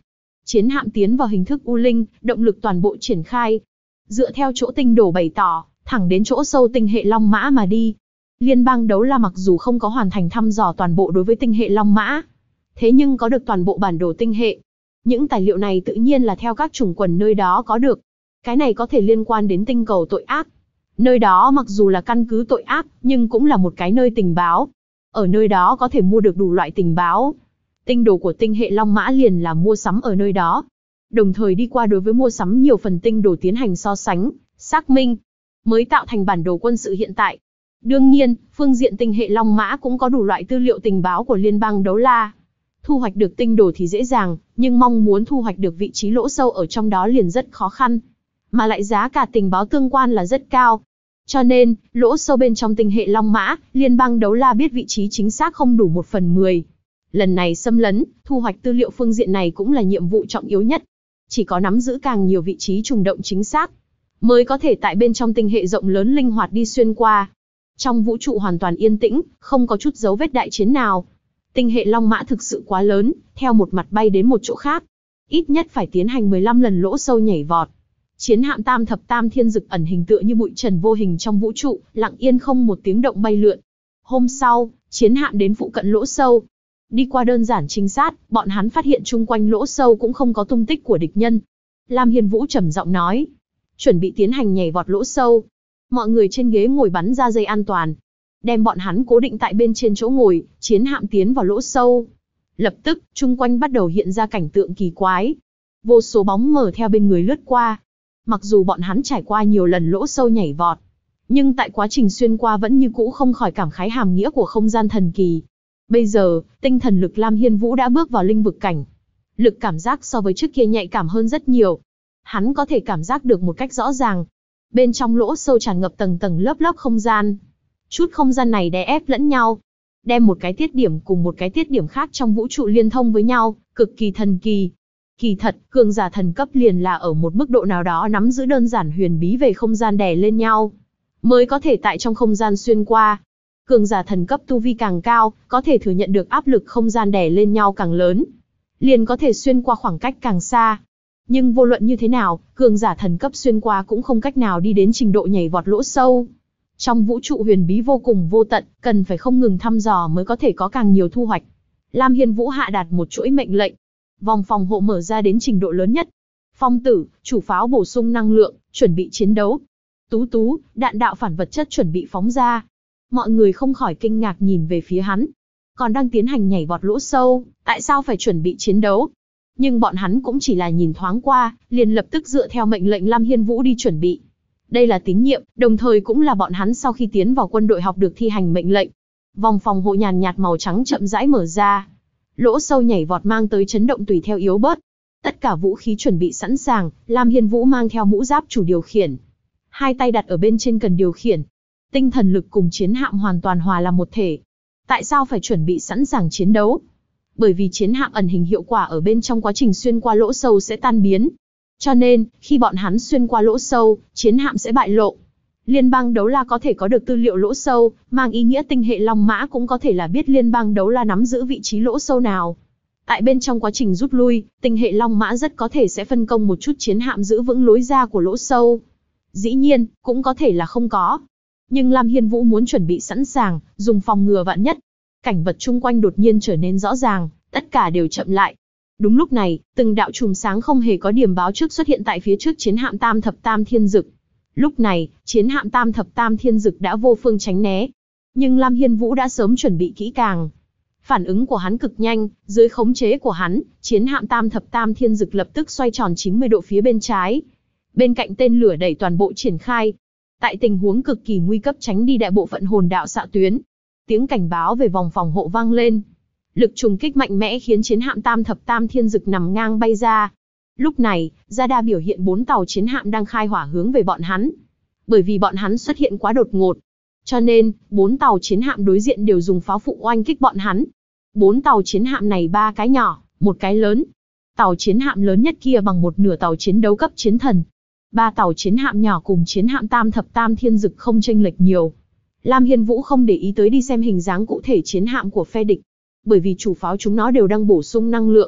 Chiến hạm tiến vào hình thức U Linh, động lực toàn bộ triển khai. Dựa theo chỗ tinh đồ bày tỏ, thẳng đến chỗ sâu tinh hệ Long Mã mà đi. Liên bang Đấu La mặc dù không có hoàn thành thăm dò toàn bộ đối với tinh hệ Long Mã, thế nhưng có được toàn bộ bản đồ tinh hệ. Những tài liệu này tự nhiên là theo các chủng quần nơi đó có được. Cái này có thể liên quan đến tinh cầu tội ác. Nơi đó mặc dù là căn cứ tội ác, nhưng cũng là một cái nơi tình báo. Ở nơi đó có thể mua được đủ loại tình báo. Tinh đồ của tinh hệ Long Mã liền là mua sắm ở nơi đó. Đồng thời đi qua đối với mua sắm nhiều phần tinh đồ tiến hành so sánh, xác minh, mới tạo thành bản đồ quân sự hiện tại. Đương nhiên, phương diện tinh hệ Long Mã cũng có đủ loại tư liệu tình báo của liên bang Đấu La. Thu hoạch được tinh đồ thì dễ dàng, nhưng mong muốn thu hoạch được vị trí lỗ sâu ở trong đó liền rất khó khăn. Mà lại giá cả tình báo tương quan là rất cao. Cho nên, lỗ sâu bên trong tinh hệ Long Mã, liên bang Đấu La biết vị trí chính xác không đủ 1/10. Lần này xâm lấn, thu hoạch tư liệu phương diện này cũng là nhiệm vụ trọng yếu nhất. Chỉ có nắm giữ càng nhiều vị trí trùng động chính xác, mới có thể tại bên trong tinh hệ rộng lớn linh hoạt đi xuyên qua. Trong vũ trụ hoàn toàn yên tĩnh, không có chút dấu vết đại chiến nào. Tinh hệ Long Mã thực sự quá lớn, theo một mặt bay đến một chỗ khác. Ít nhất phải tiến hành 15 lần lỗ sâu nhảy vọt. Chiến hạm Tam Thập Tam Thiên Dực ẩn hình tựa như bụi trần vô hình trong vũ trụ, lặng yên không một tiếng động bay lượn. Hôm sau, chiến hạm đến phụ cận lỗ sâu. Đi qua đơn giản trinh sát, bọn hắn phát hiện chung quanh lỗ sâu cũng không có tung tích của địch nhân. Lam Hiên Vũ trầm giọng nói, chuẩn bị tiến hành nhảy vọt lỗ sâu. Mọi người trên ghế ngồi bắn ra dây an toàn, đem bọn hắn cố định tại bên trên chỗ ngồi, chiến hạm tiến vào lỗ sâu. Lập tức, chung quanh bắt đầu hiện ra cảnh tượng kỳ quái. Vô số bóng mờ theo bên người lướt qua. Mặc dù bọn hắn trải qua nhiều lần lỗ sâu nhảy vọt, nhưng tại quá trình xuyên qua vẫn như cũ không khỏi cảm khái hàm nghĩa của không gian thần kỳ. Bây giờ, tinh thần lực Lam Hiên Vũ đã bước vào linh vực cảnh. Lực cảm giác so với trước kia nhạy cảm hơn rất nhiều. Hắn có thể cảm giác được một cách rõ ràng. Bên trong lỗ sâu tràn ngập tầng tầng lớp lớp không gian. Chút không gian này đè ép lẫn nhau, đem một cái tiết điểm cùng một cái tiết điểm khác trong vũ trụ liên thông với nhau, cực kỳ thần kỳ. Kỳ thật, cường giả thần cấp liền là ở một mức độ nào đó nắm giữ đơn giản huyền bí về không gian đè lên nhau, mới có thể tại trong không gian xuyên qua. Cường giả thần cấp tu vi càng cao, có thể thừa nhận được áp lực không gian đè lên nhau càng lớn, liền có thể xuyên qua khoảng cách càng xa. Nhưng vô luận như thế nào, cường giả thần cấp xuyên qua cũng không cách nào đi đến trình độ nhảy vọt lỗ sâu. Trong vũ trụ huyền bí vô cùng vô tận, cần phải không ngừng thăm dò mới có thể có càng nhiều thu hoạch. Lam Hiên Vũ hạ đạt một chuỗi mệnh lệnh. Vòng phòng hộ mở ra đến trình độ lớn nhất. Phong tử, chủ pháo bổ sung năng lượng, chuẩn bị chiến đấu. Tú Tú, đạn đạo phản vật chất chuẩn bị phóng ra. Mọi người không khỏi kinh ngạc nhìn về phía hắn. Còn đang tiến hành nhảy vọt lỗ sâu, tại sao phải chuẩn bị chiến đấu? Nhưng bọn hắn cũng chỉ là nhìn thoáng qua, liền lập tức dựa theo mệnh lệnh Lam Hiên Vũ đi chuẩn bị. Đây là tín nhiệm, đồng thời cũng là bọn hắn sau khi tiến vào quân đội học được thi hành mệnh lệnh. Vòng phòng hộ nhàn nhạt màu trắng chậm rãi mở ra. Lỗ sâu nhảy vọt mang tới chấn động tùy theo yếu bớt. Tất cả vũ khí chuẩn bị sẵn sàng, Lam Hiên Vũ mang theo mũ giáp chủ điều khiển. Hai tay đặt ở bên trên cần điều khiển. Tinh thần lực cùng chiến hạm hoàn toàn hòa làm một thể. Tại sao phải chuẩn bị sẵn sàng chiến đấu? Bởi vì chiến hạm ẩn hình hiệu quả ở bên trong quá trình xuyên qua lỗ sâu sẽ tan biến. Cho nên, khi bọn hắn xuyên qua lỗ sâu, chiến hạm sẽ bại lộ. Liên bang Đấu La có thể có được tư liệu lỗ sâu, mang ý nghĩa tinh hệ Long Mã cũng có thể là biết liên bang Đấu La nắm giữ vị trí lỗ sâu nào. Tại bên trong quá trình rút lui, tinh hệ Long Mã rất có thể sẽ phân công một chút chiến hạm giữ vững lối ra của lỗ sâu. Dĩ nhiên, cũng có thể là không có. Nhưng Lam Hiên Vũ muốn chuẩn bị sẵn sàng, dùng phòng ngừa vạn nhất. Cảnh vật chung quanh đột nhiên trở nên rõ ràng, tất cả đều chậm lại. Đúng lúc này, từng đạo chùm sáng không hề có điểm báo trước xuất hiện tại phía trước chiến hạm Tam Thập Tam Thiên Dực. Lúc này, chiến hạm Tam Thập Tam Thiên Dực đã vô phương tránh né. Nhưng Lam Hiên Vũ đã sớm chuẩn bị kỹ càng. Phản ứng của hắn cực nhanh, dưới khống chế của hắn, chiến hạm Tam Thập Tam Thiên Dực lập tức xoay tròn 90 độ phía bên trái. Bên cạnh tên lửa đẩy toàn bộ triển khai. Tại tình huống cực kỳ nguy cấp tránh đi đại bộ phận hồn đạo xạ tuyến. Tiếng cảnh báo về vòng phòng hộ vang lên. Lực trùng kích mạnh mẽ khiến chiến hạm Tam Thập Tam Thiên Dực nằm ngang bay ra. Lúc này, radar biểu hiện 4 tàu chiến hạm đang khai hỏa hướng về bọn hắn. Bởi vì bọn hắn xuất hiện quá đột ngột, cho nên 4 tàu chiến hạm đối diện đều dùng pháo phụ oanh kích bọn hắn. 4 tàu chiến hạm này 3 cái nhỏ, một cái lớn. Tàu chiến hạm lớn nhất kia bằng một nửa tàu chiến đấu cấp chiến thần. 3 tàu chiến hạm nhỏ cùng chiến hạm Tam Thập Tam Thiên Dực không chênh lệch nhiều. Lam Hiên Vũ không để ý tới đi xem hình dáng cụ thể chiến hạm của phe địch, bởi vì chủ pháo chúng nó đều đang bổ sung năng lượng.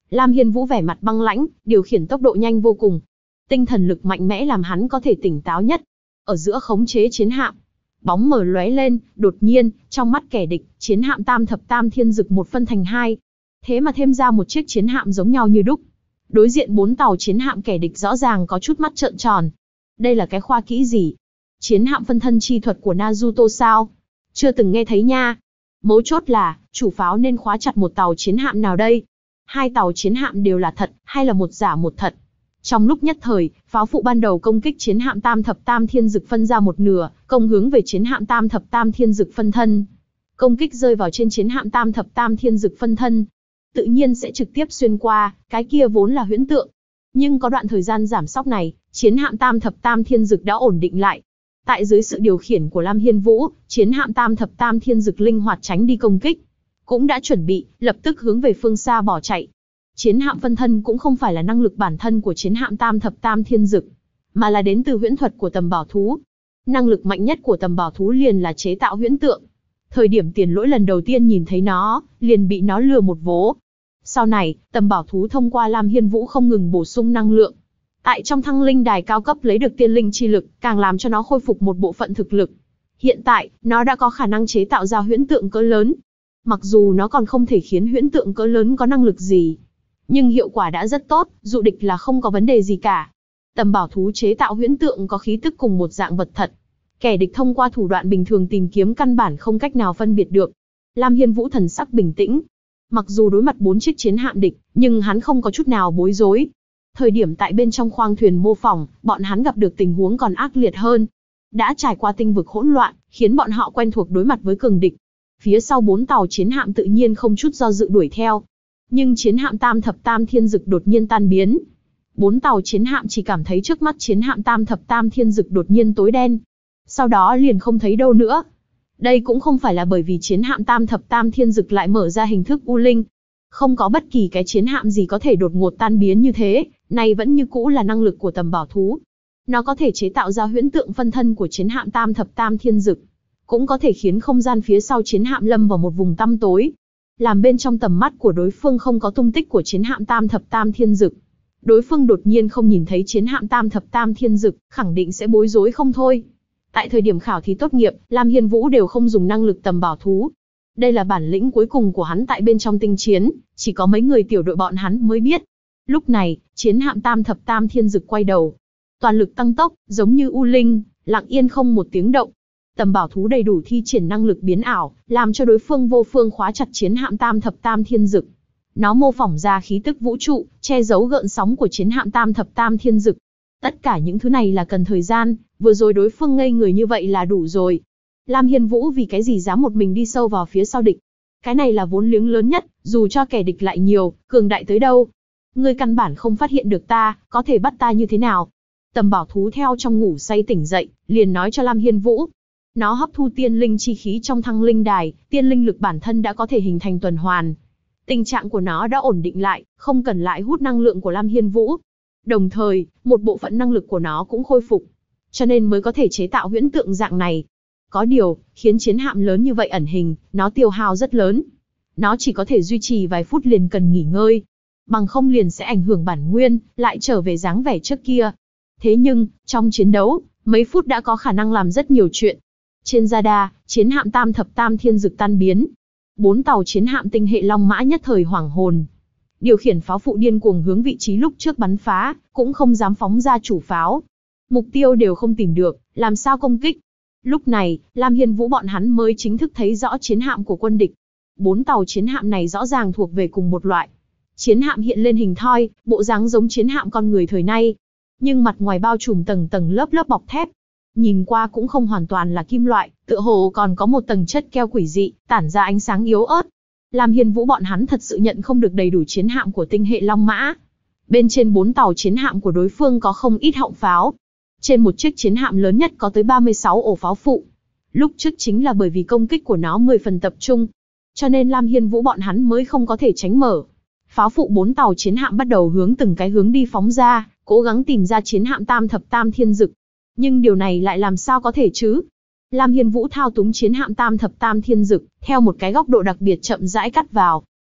Lam Hiên Vũ vẻ mặt băng lãnh, điều khiển tốc độ nhanh vô cùng. Tinh thần lực mạnh mẽ làm hắn có thể tỉnh táo nhất. Ở giữa khống chế chiến hạm, bóng mờ lóe lên, đột nhiên, trong mắt kẻ địch, chiến hạm Tam Thập Tam Thiên Dực một phân thành hai. Thế mà thêm ra một chiếc chiến hạm giống nhau như đúc. Đối diện 4 tàu chiến hạm kẻ địch rõ ràng có chút mắt trợn tròn. Đây là cái khoa kỹ gì? Chiến hạm phân thân chi thuật của Naruto sao? Chưa từng nghe thấy nha. Mấu chốt là, chủ pháo nên khóa chặt một tàu chiến hạm nào đây? Hai tàu chiến hạm đều là thật, hay là một giả một thật? Trong lúc nhất thời, pháo phụ ban đầu công kích chiến hạm Tam Thập Tam Thiên Dực phân ra một nửa, công hướng về chiến hạm Tam Thập Tam Thiên Dực phân thân. Công kích rơi vào trên chiến hạm Tam Thập Tam Thiên Dực phân thân, tự nhiên sẽ trực tiếp xuyên qua, cái kia vốn là huyễn tượng. Nhưng có đoạn thời gian giảm sóc này, chiến hạm Tam Thập Tam Thiên Dực đã ổn định lại. Tại dưới sự điều khiển của Lam Hiên Vũ, chiến hạm Tam Thập Tam Thiên Dực linh hoạt tránh đi công kích, cũng đã chuẩn bị, lập tức hướng về phương xa bỏ chạy. Chiến hạm phân thân cũng không phải là năng lực bản thân của chiến hạm Tam Thập Tam Thiên Dực, mà là đến từ huyễn thuật của tầm bảo thú. Năng lực mạnh nhất của tầm bảo thú liền là chế tạo huyễn tượng. Thời điểm Tiền Lỗi lần đầu tiên nhìn thấy nó, liền bị nó lừa một vố. Sau này, tầm bảo thú thông qua Lam Hiên Vũ không ngừng bổ sung năng lượng. Tại trong thăng linh đài cao cấp lấy được tiên linh chi lực, càng làm cho nó khôi phục một bộ phận thực lực. Hiện tại, nó đã có khả năng chế tạo ra huyễn tượng cỡ lớn. Mặc dù nó còn không thể khiến huyễn tượng cỡ lớn có năng lực gì, nhưng hiệu quả đã rất tốt, dụ địch là không có vấn đề gì cả. Tầm bảo thú chế tạo huyễn tượng có khí tức cùng một dạng vật thật. Kẻ địch thông qua thủ đoạn bình thường tìm kiếm căn bản không cách nào phân biệt được. Lam Hiên Vũ thần sắc bình tĩnh. Mặc dù đối mặt 4 chiếc chiến hạm địch, nhưng hắn không có chút nào bối rối. Thời điểm tại bên trong khoang thuyền mô phỏng, bọn hắn gặp được tình huống còn ác liệt hơn. Đã trải qua tinh vực hỗn loạn, khiến bọn họ quen thuộc đối mặt với cường địch. Phía sau 4 tàu chiến hạm tự nhiên không chút do dự đuổi theo. Nhưng chiến hạm Tam Thập Tam Thiên Dực đột nhiên tan biến. 4 tàu chiến hạm chỉ cảm thấy trước mắt chiến hạm Tam Thập Tam Thiên Dực đột nhiên tối đen. Sau đó liền không thấy đâu nữa. Đây cũng không phải là bởi vì chiến hạm Tam Thập Tam Thiên Dực lại mở ra hình thức U Linh. Không có bất kỳ cái chiến hạm gì có thể đột ngột tan biến như thế, này vẫn như cũ là năng lực của tầm bảo thú. Nó có thể chế tạo ra huyễn tượng phân thân của chiến hạm Tam Thập Tam Thiên Dực, cũng có thể khiến không gian phía sau chiến hạm lâm vào một vùng tăm tối, làm bên trong tầm mắt của đối phương không có tung tích của chiến hạm Tam Thập Tam Thiên Dực. Đối phương đột nhiên không nhìn thấy chiến hạm Tam Thập Tam Thiên Dực, khẳng định sẽ bối rối không thôi. Tại thời điểm khảo thí tốt nghiệp, Lam Hiên Vũ đều không dùng năng lực tầm bảo thú. Đây là bản lĩnh cuối cùng của hắn tại bên trong tinh chiến, chỉ có mấy người tiểu đội bọn hắn mới biết. Lúc này, chiến hạm Tam Thập Tam Thiên Dực quay đầu, toàn lực tăng tốc, giống như U Linh, lặng yên không một tiếng động. Tầm bảo thú đầy đủ thi triển năng lực biến ảo, làm cho đối phương vô phương khóa chặt chiến hạm Tam Thập Tam Thiên Dực. Nó mô phỏng ra khí tức vũ trụ, che giấu gợn sóng của chiến hạm Tam Thập Tam Thiên Dực. Tất cả những thứ này là cần thời gian, vừa rồi đối phương ngây người như vậy là đủ rồi. Lam Hiên Vũ vì cái gì dám một mình đi sâu vào phía sau địch? Cái này là vốn liếng lớn nhất, dù cho kẻ địch lại nhiều, cường đại tới đâu. Ngươi căn bản không phát hiện được ta, có thể bắt ta như thế nào? Tầm bảo thú theo trong ngủ say tỉnh dậy, liền nói cho Lam Hiên Vũ. Nó hấp thu tiên linh chi khí trong thăng linh đài, tiên linh lực bản thân đã có thể hình thành tuần hoàn. Tình trạng của nó đã ổn định lại, không cần lại hút năng lượng của Lam Hiên Vũ. Đồng thời, một bộ phận năng lực của nó cũng khôi phục, cho nên mới có thể chế tạo huyễn tượng dạng này. Có điều, khiến chiến hạm lớn như vậy ẩn hình, nó tiêu hao rất lớn. Nó chỉ có thể duy trì vài phút liền cần nghỉ ngơi. Bằng không liền sẽ ảnh hưởng bản nguyên, lại trở về dáng vẻ trước kia. Thế nhưng, trong chiến đấu, mấy phút đã có khả năng làm rất nhiều chuyện. Trên radar, chiến hạm Tam Thập Tam Thiên Dực tan biến. 4 tàu chiến hạm tinh hệ Long Mã nhất thời hoảng hồn. Điều khiển pháo phụ điên cuồng hướng vị trí lúc trước bắn phá, cũng không dám phóng ra chủ pháo. Mục tiêu đều không tìm được, làm sao công kích? Lúc này, Lam Hiên Vũ bọn hắn mới chính thức thấy rõ chiến hạm của quân địch. 4 tàu chiến hạm này rõ ràng thuộc về cùng một loại. Chiến hạm hiện lên hình thoi, bộ dáng giống chiến hạm con người thời nay. Nhưng mặt ngoài bao trùm tầng tầng lớp lớp bọc thép. Nhìn qua cũng không hoàn toàn là kim loại, tựa hồ còn có một tầng chất keo quỷ dị, tản ra ánh sáng yếu ớt. Lam Hiên Vũ bọn hắn thật sự nhận không được đầy đủ chiến hạm của tinh hệ Long Mã. Bên trên 4 tàu chiến hạm của đối phương có không ít họng pháo. Trên một chiếc chiến hạm lớn nhất có tới 36 ổ pháo phụ. Lúc trước chính là bởi vì công kích của nó 10 phần tập trung, cho nên Lam Hiên Vũ bọn hắn mới không có thể tránh mở. Pháo phụ 4 tàu chiến hạm bắt đầu hướng từng cái hướng đi phóng ra, cố gắng tìm ra chiến hạm Tam Thập Tam Thiên Dực. Nhưng điều này lại làm sao có thể chứ? Lam Hiên Vũ thao túng chiến hạm Tam Thập Tam Thiên Dực, theo một cái góc độ đặc biệt chậm rãi cắt vào.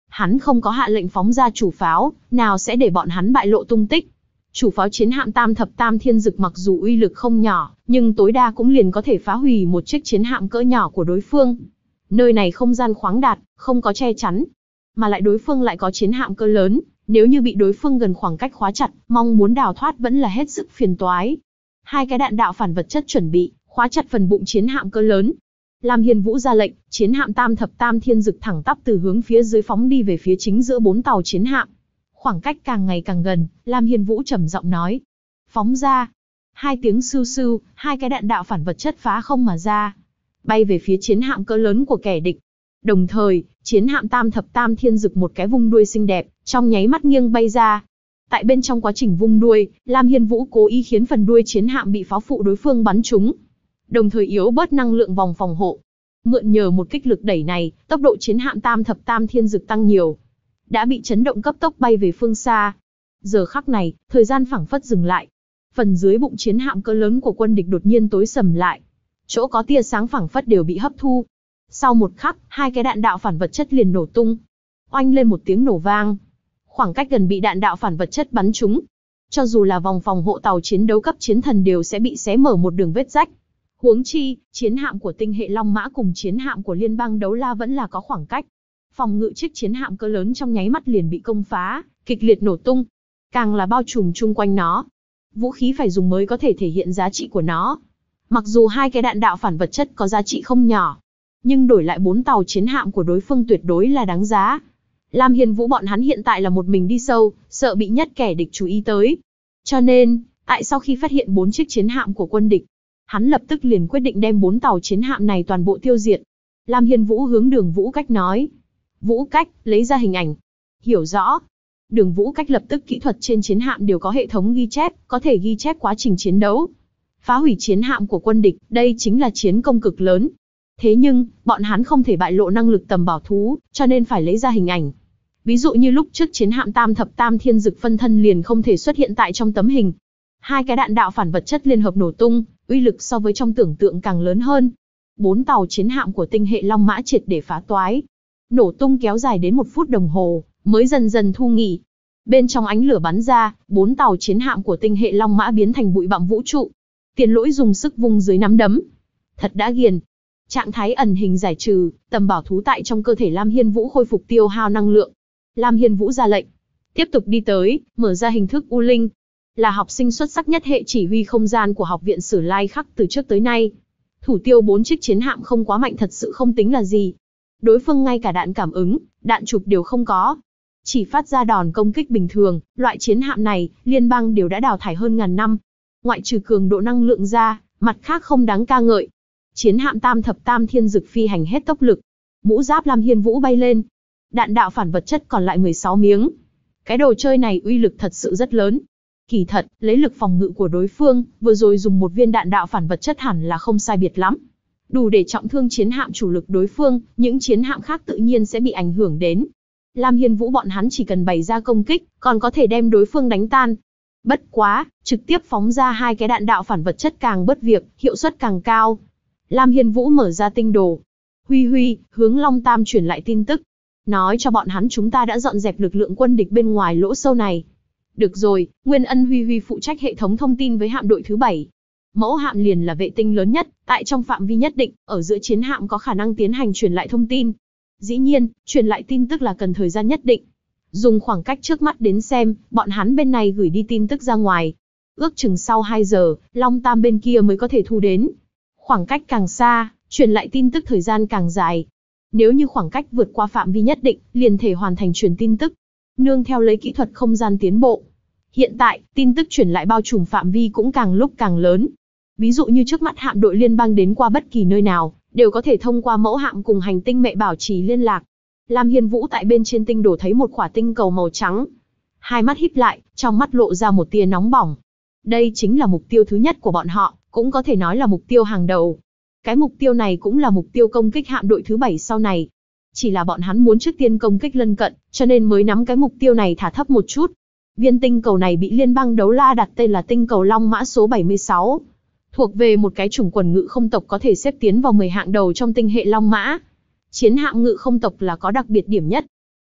Hắn không có hạ lệnh phóng ra chủ pháo, nào sẽ để bọn hắn bại lộ tung tích. Chủ pháo chiến hạm Tam Thập Tam Thiên Dực mặc dù uy lực không nhỏ, nhưng tối đa cũng liền có thể phá hủy một chiếc chiến hạm cỡ nhỏ của đối phương. Nơi này không gian khoáng đạt, không có che chắn, mà lại đối phương lại có chiến hạm cỡ lớn, nếu như bị đối phương gần khoảng cách khóa chặt, mong muốn đào thoát vẫn là hết sức phiền toái. Hai cái đạn đạo phản vật chất chuẩn bị, khóa chặt phần bụng chiến hạm cỡ lớn. Lam Hiên Vũ ra lệnh, chiến hạm Tam Thập Tam Thiên Dực thẳng tắp từ hướng phía dưới phóng đi về phía chính giữa 4 tàu chiến hạm. Khoảng cách càng ngày càng gần, Lam Hiên Vũ trầm giọng nói: "Phóng ra!" Hai tiếng sưu sưu, hai cái đạn đạo phản vật chất phá không mà ra, bay về phía chiến hạm cỡ lớn của kẻ địch. Đồng thời, chiến hạm Tam Thập Tam Thiên Dực một cái vung đuôi xinh đẹp, trong nháy mắt nghiêng bay ra. Tại bên trong quá trình vung đuôi, Lam Hiên Vũ cố ý khiến phần đuôi chiến hạm bị pháo phụ đối phương bắn trúng, đồng thời yếu bớt năng lượng vòng phòng hộ. Mượn nhờ một kích lực đẩy này, tốc độ chiến hạm Tam Thập Tam Thiên Dực tăng nhiều, đã bị chấn động cấp tốc bay về phương xa. Giờ khắc này, thời gian phảng phất dừng lại. Phần dưới bụng chiến hạm cỡ lớn của quân địch đột nhiên tối sầm lại. Chỗ có tia sáng phảng phất đều bị hấp thu. Sau một khắc, hai cái đạn đạo phản vật chất liền nổ tung. Oanh lên một tiếng nổ vang. Khoảng cách gần bị đạn đạo phản vật chất bắn trúng. Cho dù là vòng phòng hộ tàu chiến đấu cấp chiến thần đều sẽ bị xé mở một đường vết rách. Huống chi, chiến hạm của tinh hệ Long Mã cùng chiến hạm của Liên bang Đấu La vẫn là có khoảng cách. Phòng ngự chiếc chiến hạm cỡ lớn trong nháy mắt liền bị công phá, kịch liệt nổ tung. Càng là bao trùm chung quanh nó. Vũ khí phải dùng mới có thể thể hiện giá trị của nó. Mặc dù hai cái đạn đạo phản vật chất có giá trị không nhỏ, nhưng đổi lại 4 tàu chiến hạm của đối phương tuyệt đối là đáng giá. Lam Hiên Vũ bọn hắn hiện tại là một mình đi sâu, sợ bị nhất kẻ địch chú ý tới. Cho nên, tại sau khi phát hiện 4 chiếc chiến hạm của quân địch, hắn lập tức liền quyết định đem 4 tàu chiến hạm này toàn bộ tiêu diệt. Lam Hiên Vũ hướng Đường Vũ Cách nói: "Vũ Cách, lấy ra hình ảnh." "Hiểu rõ." Đường Vũ Cách lập tức kỹ thuật trên chiến hạm đều có hệ thống ghi chép, có thể ghi chép quá trình chiến đấu. Phá hủy chiến hạm của quân địch, đây chính là chiến công cực lớn. Thế nhưng, bọn hắn không thể bại lộ năng lực tầm bảo thú, cho nên phải lấy ra hình ảnh. Ví dụ như lúc trước chiến hạm Tam Thập Tam Thiên Dực phân thân liền không thể xuất hiện tại trong tấm hình. Hai cái đạn đạo phản vật chất liên hợp nổ tung, uy lực so với trong tưởng tượng càng lớn hơn. 4 tàu chiến hạm của tinh hệ Long Mã triệt để phá toái. Nổ tung kéo dài đến 1 phút đồng hồ, mới dần dần thu nghỉ. Bên trong ánh lửa bắn ra, 4 tàu chiến hạm của tinh hệ Long Mã biến thành bụi bặm vũ trụ. Tiền Lỗi dùng sức vung dưới nắm đấm. Thật đã ghiền. Trạng thái ẩn hình giải trừ, tầm bảo thú tại trong cơ thể Lam Hiên Vũ khôi phục tiêu hao năng lượng. Lam Hiên Vũ ra lệnh, tiếp tục đi tới, mở ra hình thức U Linh. Là học sinh xuất sắc nhất hệ chỉ huy không gian của học viện Sử Lai Khắc từ trước tới nay. Thủ tiêu 4 chiếc chiến hạm không quá mạnh thật sự không tính là gì. Đối phương ngay cả đạn cảm ứng, đạn chụp đều không có. Chỉ phát ra đòn công kích bình thường, loại chiến hạm này, liên bang đều đã đào thải hơn ngàn năm. Ngoại trừ cường độ năng lượng ra, mặt khác không đáng ca ngợi. Chiến hạm Tam Thập Tam Thiên Dực phi hành hết tốc lực. Mũ giáp Lam Hiên Vũ bay lên. Đạn đạo phản vật chất còn lại 16 miếng. Cái đồ chơi này uy lực thật sự rất lớn. Kỳ thật, lấy lực phòng ngự của đối phương, vừa rồi dùng một viên đạn đạo phản vật chất hẳn là không sai biệt lắm. Đủ để trọng thương chiến hạm chủ lực đối phương, những chiến hạm khác tự nhiên sẽ bị ảnh hưởng đến. Lam Hiên Vũ bọn hắn chỉ cần bày ra công kích, còn có thể đem đối phương đánh tan. Bất quá, trực tiếp phóng ra hai cái đạn đạo phản vật chất càng bất việc, hiệu suất càng cao. Lam Hiên Vũ mở ra tinh đồ. Huy Huy, hướng Long Tam truyền lại tin tức. Nói cho bọn hắn chúng ta đã dọn dẹp lực lượng quân địch bên ngoài lỗ sâu này. Được rồi, Nguyên Ân Huy Huy phụ trách hệ thống thông tin với hạm đội thứ 7. Mẫu hạm liền là vệ tinh lớn nhất, tại trong phạm vi nhất định, ở giữa chiến hạm có khả năng tiến hành truyền lại thông tin. Dĩ nhiên, truyền lại tin tức là cần thời gian nhất định. Dùng khoảng cách trước mắt đến xem, bọn hắn bên này gửi đi tin tức ra ngoài. Ước chừng sau 2 giờ, Long Tam bên kia mới có thể thu đến. Khoảng cách càng xa, truyền lại tin tức thời gian càng dài. Nếu như khoảng cách vượt qua phạm vi nhất định, liền thể hoàn thành truyền tin tức. Nương theo lấy kỹ thuật không gian tiến bộ. Hiện tại, tin tức truyền lại bao trùm phạm vi cũng càng lúc càng lớn. Ví dụ như trước mắt hạm đội liên bang đến qua bất kỳ nơi nào, đều có thể thông qua mẫu hạm cùng hành tinh mẹ bảo trì liên lạc. Lam Hiên Vũ tại bên trên tinh đồ thấy một quả tinh cầu màu trắng. Hai mắt híp lại, trong mắt lộ ra một tia nóng bỏng. Đây chính là mục tiêu thứ nhất của bọn họ, cũng có thể nói là mục tiêu hàng đầu. Cái mục tiêu này cũng là mục tiêu công kích hạm đội thứ 7 sau này. Chỉ là bọn hắn muốn trước tiên công kích lân cận, cho nên mới nắm cái mục tiêu này thả thấp một chút. Viên tinh cầu này bị Liên bang Đấu La đặt tên là tinh cầu Long Mã số 76. Thuộc về một cái chủng quần ngự không tộc có thể xếp tiến vào 10 hạng đầu trong tinh hệ Long Mã. Chiến hạm ngự không tộc là có đặc biệt điểm nhất.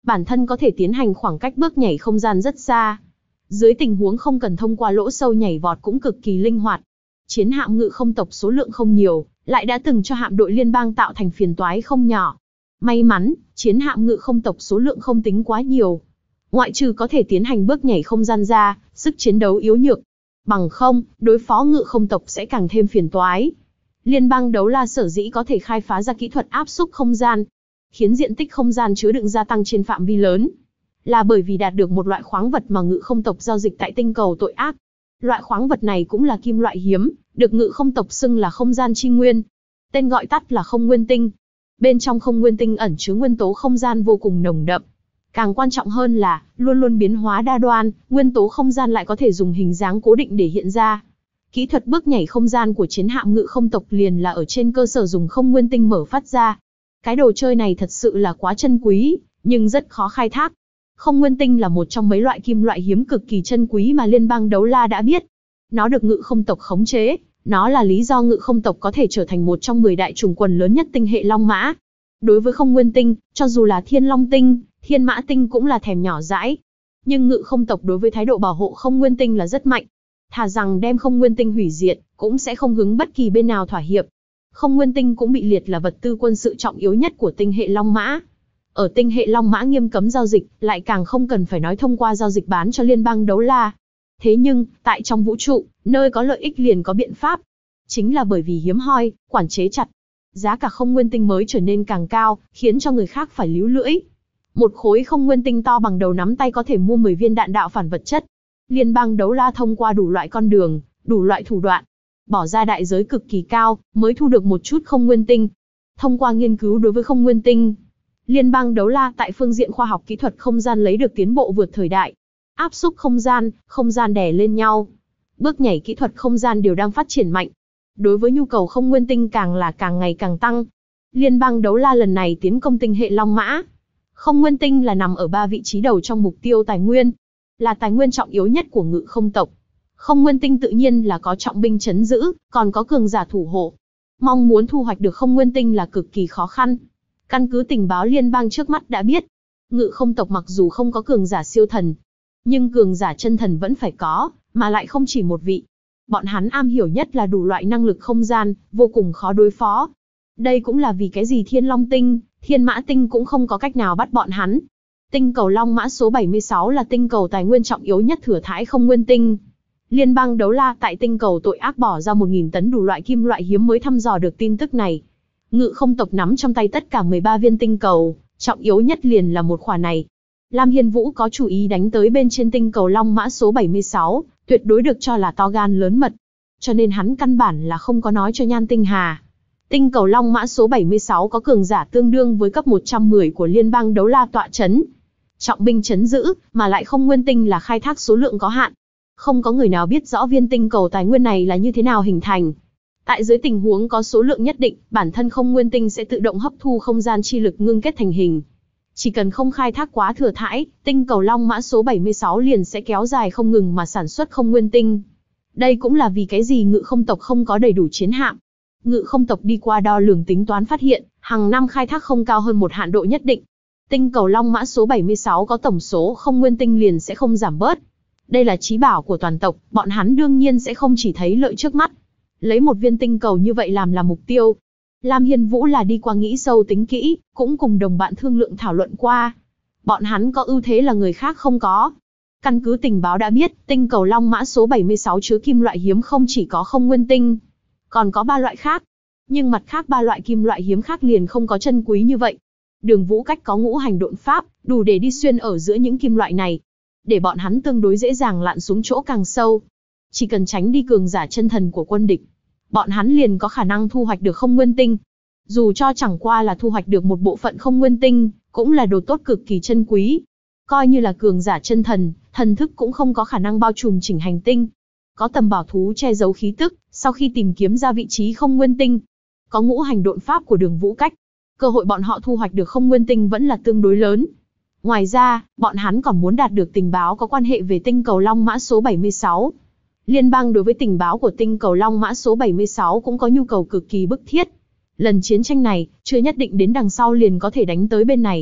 bản thân có thể tiến hành khoảng cách bước nhảy không gian rất xa. Dưới tình huống không cần thông qua lỗ sâu nhảy vọt cũng cực kỳ linh hoạt. Chiến hạm ngự không tộc số lượng không nhiều, lại đã từng cho hạm đội liên bang tạo thành phiền toái không nhỏ. May mắn, chiến hạm ngự không tộc số lượng không tính quá nhiều. Ngoại trừ có thể tiến hành bước nhảy không gian ra, sức chiến đấu yếu nhược. Bằng không, đối phó ngự không tộc sẽ càng thêm phiền toái. Liên bang Đấu La sở dĩ có thể khai phá ra kỹ thuật áp xúc không gian, khiến diện tích không gian chứa đựng gia tăng trên phạm vi lớn, là bởi vì đạt được một loại khoáng vật mà ngự không tộc giao dịch tại tinh cầu tội ác. Loại khoáng vật này cũng là kim loại hiếm, được ngự không tộc xưng là không gian chi nguyên. Tên gọi tắt là không nguyên tinh. Bên trong không nguyên tinh ẩn chứa nguyên tố không gian vô cùng nồng đậm. Càng quan trọng hơn là, luôn luôn biến hóa đa đoan, nguyên tố không gian lại có thể dùng hình dáng cố định để hiện ra. Kỹ thuật bước nhảy không gian của chiến hạm ngự không tộc liền là ở trên cơ sở dùng không nguyên tinh mở phát ra. Cái đồ chơi này thật sự là quá chân quý, nhưng rất khó khai thác. Không nguyên tinh là một trong mấy loại kim loại hiếm cực kỳ chân quý mà liên bang Đấu La đã biết. Nó được ngự không tộc khống chế, nó là lý do ngự không tộc có thể trở thành một trong 10 đại chủng quần lớn nhất tinh hệ Long Mã. Đối với không nguyên tinh, cho dù là Thiên Long tinh, Thiên Mã tinh cũng là thèm nhỏ dãi. Nhưng ngự không tộc đối với thái độ bảo hộ không nguyên tinh là rất mạnh. Thà rằng đem không nguyên tinh hủy diệt, cũng sẽ không hứng bất kỳ bên nào thỏa hiệp. Không nguyên tinh cũng bị liệt là vật tư quân sự trọng yếu nhất của tinh hệ Long Mã. Ở tinh hệ Long Mã nghiêm cấm giao dịch, lại càng không cần phải nói thông qua giao dịch bán cho liên bang Đấu La. Thế nhưng, tại trong vũ trụ, nơi có lợi ích liền có biện pháp. Chính là bởi vì hiếm hoi, quản chế chặt. Giá cả không nguyên tinh mới trở nên càng cao, khiến cho người khác phải líu lưỡi. Một khối không nguyên tinh to bằng đầu nắm tay có thể mua 10 viên đạn đạo phản vật chất. Liên bang Đấu La thông qua đủ loại con đường, đủ loại thủ đoạn, bỏ ra đại giới cực kỳ cao, mới thu được một chút không nguyên tinh. Thông qua nghiên cứu đối với không nguyên tinh, Liên bang Đấu La tại phương diện khoa học kỹ thuật không gian lấy được tiến bộ vượt thời đại. Áp xúc không gian đè lên nhau. Bước nhảy kỹ thuật không gian đều đang phát triển mạnh. Đối với nhu cầu không nguyên tinh càng ngày càng tăng. Liên bang Đấu La lần này tiến công tinh hệ Long Mã. Không nguyên tinh là nằm ở 3 vị trí đầu trong mục tiêu tài nguyên. Là tài nguyên trọng yếu nhất của ngự không tộc. Không nguyên tinh tự nhiên là có trọng binh trấn giữ, còn có cường giả thủ hộ. Mong muốn thu hoạch được không nguyên tinh là cực kỳ khó khăn. Căn cứ tình báo liên bang trước mắt đã biết, ngự không tộc mặc dù không có cường giả siêu thần, nhưng cường giả chân thần vẫn phải có, mà lại không chỉ một vị. Bọn hắn am hiểu nhất là đủ loại năng lực không gian, vô cùng khó đối phó. Đây cũng là vì cái gì Thiên Long tinh, Thiên Mã tinh cũng không có cách nào bắt bọn hắn. Tinh cầu Long Mã số 76 là tinh cầu tài nguyên trọng yếu nhất thừa thãi không nguyên tinh. Liên bang Đấu La tại tinh cầu tội ác bỏ ra 1.000 tấn đủ loại kim loại hiếm mới thăm dò được tin tức này. Ngự không tộc nắm trong tay tất cả 13 viên tinh cầu, trọng yếu nhất liền là một khỏa này. Lam Hiên Vũ có chủ ý đánh tới bên trên tinh cầu Long Mã số 76, tuyệt đối được cho là to gan lớn mật. Cho nên hắn căn bản là không có nói cho Nhan Tinh Hà. Tinh cầu Long Mã số 76 có cường giả tương đương với cấp 110 của Liên bang Đấu La tọa chấn. Trọng binh trấn giữ, mà lại không nguyên tinh là khai thác số lượng có hạn. Không có người nào biết rõ viên tinh cầu tài nguyên này là như thế nào hình thành. Tại dưới tình huống có số lượng nhất định, bản thân không nguyên tinh sẽ tự động hấp thu không gian chi lực ngưng kết thành hình. Chỉ cần không khai thác quá thừa thãi, tinh cầu Long Mã số 76 liền sẽ kéo dài không ngừng mà sản xuất không nguyên tinh. Đây cũng là vì cái gì ngự không tộc không có đầy đủ chiến hạm. Ngự không tộc đi qua đo lường tính toán phát hiện, hàng năm khai thác không cao hơn một hạn độ nhất định. Tinh cầu Long Mã số 76 có tổng số không nguyên tinh liền sẽ không giảm bớt. Đây là chí bảo của toàn tộc, bọn hắn đương nhiên sẽ không chỉ thấy lợi trước mắt. Lấy một viên tinh cầu như vậy làm là mục tiêu. Lam Hiên Vũ là đi qua nghĩ sâu tính kỹ, cũng cùng đồng bạn thương lượng thảo luận qua. Bọn hắn có ưu thế là người khác không có. Căn cứ tình báo đã biết, tinh cầu Long Mã số 76 chứa kim loại hiếm không chỉ có không nguyên tinh, còn có 3 loại khác. Nhưng mặt khác 3 loại kim loại hiếm khác liền không có chân quý như vậy. Đường Vũ Cách có ngũ hành độn pháp, đủ để đi xuyên ở giữa những kim loại này, để bọn hắn tương đối dễ dàng lặn xuống chỗ càng sâu. Chỉ cần tránh đi cường giả chân thần của quân địch, bọn hắn liền có khả năng thu hoạch được không nguyên tinh. Dù cho chẳng qua là thu hoạch được một bộ phận không nguyên tinh, cũng là đồ tốt cực kỳ chân quý. Coi như là cường giả chân thần, thần thức cũng không có khả năng bao trùm chỉnh hành tinh. Có tầm bảo thú che giấu khí tức, sau khi tìm kiếm ra vị trí không nguyên tinh. Có ngũ hành độn pháp của Đường Vũ Cách, cơ hội bọn họ thu hoạch được không nguyên tinh vẫn là tương đối lớn. Ngoài ra, bọn hắn còn muốn đạt được tình báo có quan hệ về tinh cầu Long Mã số 76. Liên bang đối với tình báo của tinh cầu Long Mã số 76 cũng có nhu cầu cực kỳ bức thiết. Lần chiến tranh này, chưa nhất định đến đằng sau liền có thể đánh tới bên này.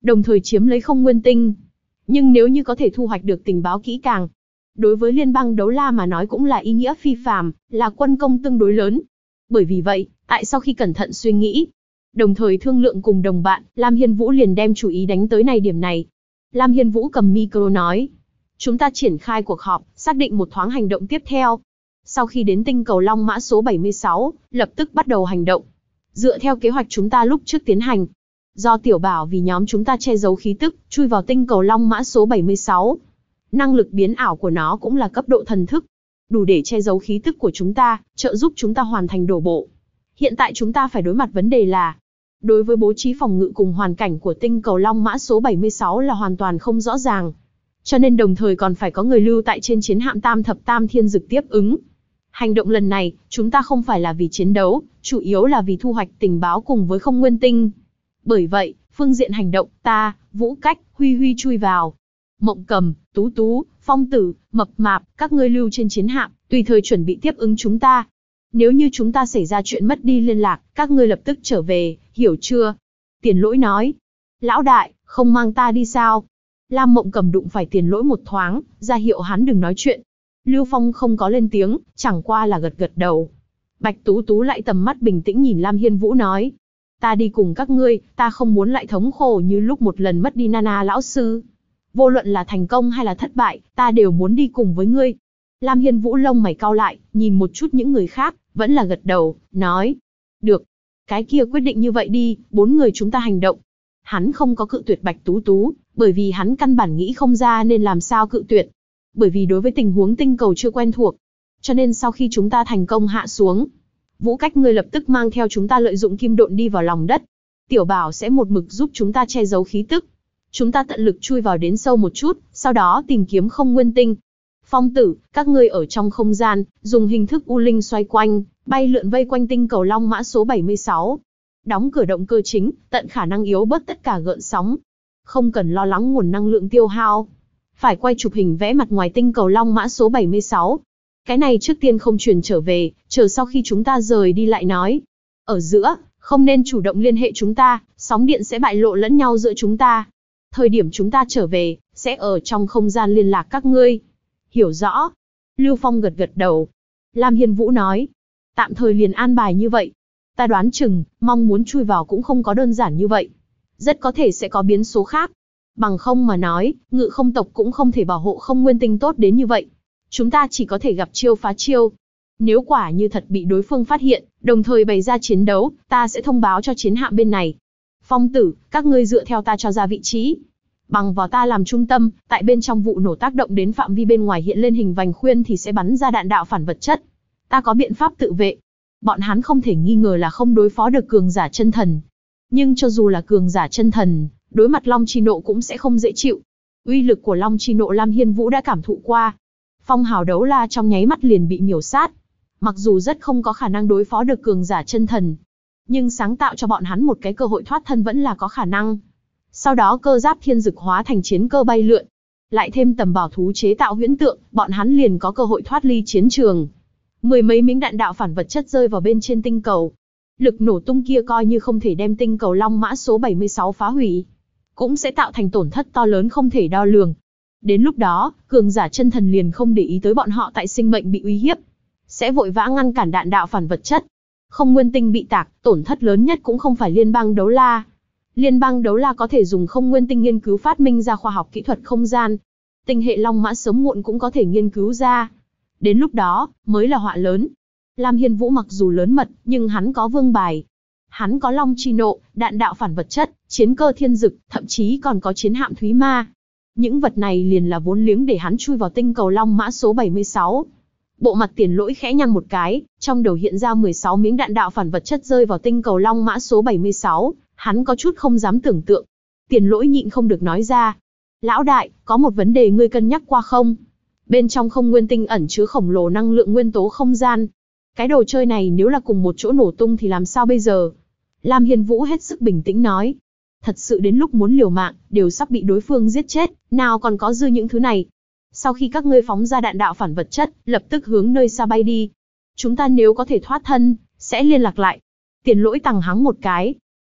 đồng thời chiếm lấy không nguyên tinh. Nhưng nếu như có thể thu hoạch được tình báo kỹ càng, đối với liên bang Đấu La mà nói cũng là ý nghĩa phi phàm, là quân công tương đối lớn. Bởi vì vậy, tại sau khi cẩn thận suy nghĩ, đồng thời thương lượng cùng đồng bạn, Lam Hiên Vũ liền đem chú ý đánh tới điểm này. Lam Hiên Vũ cầm micro nói, chúng ta triển khai cuộc họp, xác định một thoáng hành động tiếp theo. Sau khi đến tinh cầu Long Mã số 76, lập tức bắt đầu hành động. Dựa theo kế hoạch chúng ta lúc trước tiến hành, do Tiểu Bảo vì nhóm chúng ta che giấu khí tức, chui vào tinh cầu Long Mã số 76. Năng lực biến ảo của nó cũng là cấp độ thần thức, đủ để che giấu khí tức của chúng ta, trợ giúp chúng ta hoàn thành đổ bộ. Hiện tại chúng ta phải đối mặt vấn đề là, đối với bố trí phòng ngự cùng hoàn cảnh của tinh cầu Long Mã số 76 là hoàn toàn không rõ ràng. Cho nên đồng thời còn phải có người lưu tại trên chiến hạm Tam Thập Tam Thiên Dực tiếp ứng. Hành động lần này, chúng ta không phải là vì chiến đấu, chủ yếu là vì thu hoạch tình báo cùng với không nguyên tinh. Bởi vậy, phương diện hành động, ta, Vũ Cách, Huy Huy chui vào. Mộng Cầm, Tú Tú, Phong Tử, Mập Mạp, các ngươi lưu trên chiến hạm, tùy thời chuẩn bị tiếp ứng chúng ta. Nếu như chúng ta xảy ra chuyện mất đi liên lạc, các ngươi lập tức trở về, hiểu chưa? Tiền Lỗi nói. Lão đại, không mang ta đi sao? Lam Mộng Cầm đụng phải Tiền Lỗi một thoáng, ra hiệu hắn đừng nói chuyện. Lưu Phong không có lên tiếng, chẳng qua là gật gật đầu. Bạch Tú Tú lại tầm mắt bình tĩnh nhìn Lam Hiên Vũ nói. Ta đi cùng các ngươi, ta không muốn lại thống khổ như lúc một lần mất đi Nana lão sư. Vô luận là thành công hay là thất bại, ta đều muốn đi cùng với ngươi. Lam Hiên Vũ lông mày cau lại, nhìn một chút những người khác, vẫn là gật đầu, nói. Được. Cái kia quyết định như vậy đi, 4 người chúng ta hành động. Hắn không có cự tuyệt Bạch Tú Tú, bởi vì hắn căn bản nghĩ không ra nên làm sao cự tuyệt. Bởi vì đối với tình huống tinh cầu chưa quen thuộc. Cho nên sau khi chúng ta thành công hạ xuống, Vũ Cách ngươi lập tức mang theo chúng ta lợi dụng kim độn đi vào lòng đất. Tiểu Bảo sẽ một mực giúp chúng ta che giấu khí tức. Chúng ta tận lực chui vào đến sâu một chút, sau đó tìm kiếm không nguyên tinh. Phong Tử, các ngươi ở trong không gian, dùng hình thức u linh xoay quanh, bay lượn vây quanh tinh cầu Long Mã số 76. Đóng cửa động cơ chính, tận khả năng yếu bớt tất cả gợn sóng. Không cần lo lắng nguồn năng lượng tiêu hao. Phải quay chụp hình vẽ mặt ngoài tinh cầu Long Mã số 76. Cái này trước tiên không truyền trở về, chờ sau khi chúng ta rời đi lại nói. Ở giữa, không nên chủ động liên hệ chúng ta, sóng điện sẽ bại lộ lẫn nhau giữa chúng ta. Thời điểm chúng ta trở về, sẽ ở trong không gian liên lạc các ngươi. Hiểu rõ. Lưu Phong gật gật đầu. Lam Hiên Vũ nói. Tạm thời liền an bài như vậy. Ta đoán chừng, mong muốn chui vào cũng không có đơn giản như vậy. Rất có thể sẽ có biến số khác. Bằng không mà nói, Ngự Không tộc cũng không thể bảo hộ không nguyên tinh tốt đến như vậy. Chúng ta chỉ có thể gặp chiêu phá chiêu. Nếu quả như thật bị đối phương phát hiện, đồng thời bày ra chiến đấu, ta sẽ thông báo cho chiến hạm bên này. Phong Tử, các ngươi dựa theo ta cho ra vị trí. Bằng vào ta làm trung tâm, tại bên trong vụ nổ tác động đến phạm vi bên ngoài hiện lên hình vành khuyên thì sẽ bắn ra đạn đạo phản vật chất. Ta có biện pháp tự vệ. Bọn hắn không thể nghi ngờ là không đối phó được cường giả chân thần. Nhưng cho dù là cường giả chân thần, đối mặt Long Chi Nộ cũng sẽ không dễ chịu. Uy lực của Long Chi Nộ Lam Hiên Vũ đã cảm thụ qua. Phong hào đấu la trong nháy mắt liền bị miểu sát. Mặc dù rất không có khả năng đối phó được cường giả chân thần, nhưng sáng tạo cho bọn hắn một cái cơ hội thoát thân vẫn là có khả năng. Sau đó cơ giáp thiên dực hóa thành chiến cơ bay lượn. Lại thêm tầm bảo thú chế tạo huyễn tượng, bọn hắn liền có cơ hội thoát ly chiến trường. 10 mấy miếng đạn đạo phản vật chất rơi vào bên trên tinh cầu. Lực nổ tung kia coi như không thể đem tinh cầu Long Mã số 76 phá hủy, cũng sẽ tạo thành tổn thất to lớn không thể đo lường. Đến lúc đó, cường giả chân thần liền không để ý tới bọn họ tại sinh mệnh bị uy hiếp, sẽ vội vã ngăn cản đạn đạo phản vật chất. Không nguyên tinh bị tạc, tổn thất lớn nhất cũng không phải liên bang đấu la. Liên bang đấu la có thể dùng không nguyên tinh nghiên cứu phát minh ra khoa học kỹ thuật không gian. Tinh hệ Long Mã sớm muộn cũng có thể nghiên cứu ra. Đến lúc đó, mới là họa lớn. Lam Hiên Vũ mặc dù lớn mật, nhưng hắn có vương bài. Hắn có Long Chi Nộ, đạn đạo phản vật chất, chiến cơ thiên dực, thậm chí còn có chiến hạm Thúy Ma. Những vật này liền là vốn liếng để hắn chui vào tinh cầu Long Mã số 76. Bộ mặt Tiền Lỗi khẽ nhăn một cái, trong đầu hiện ra 16 miếng đạn đạo phản vật chất rơi vào tinh cầu Long Mã số 76, hắn có chút không dám tưởng tượng. Tiền Lỗi nhịn không được nói ra. Lão đại, có một vấn đề ngươi cân nhắc qua không? Bên trong không nguyên tinh ẩn chứa khổng lồ năng lượng nguyên tố không gian. Cái đồ chơi này nếu là cùng một chỗ nổ tung thì làm sao bây giờ? Lam Hiên Vũ hết sức bình tĩnh nói. Thật sự đến lúc muốn liều mạng, đều sắp bị đối phương giết chết, nào còn có dư những thứ này. Sau khi các ngươi phóng ra đạn đạo phản vật chất, lập tức hướng nơi xa bay đi. Chúng ta nếu có thể thoát thân, sẽ liên lạc lại. Tiền Lỗi tằng hắng một cái.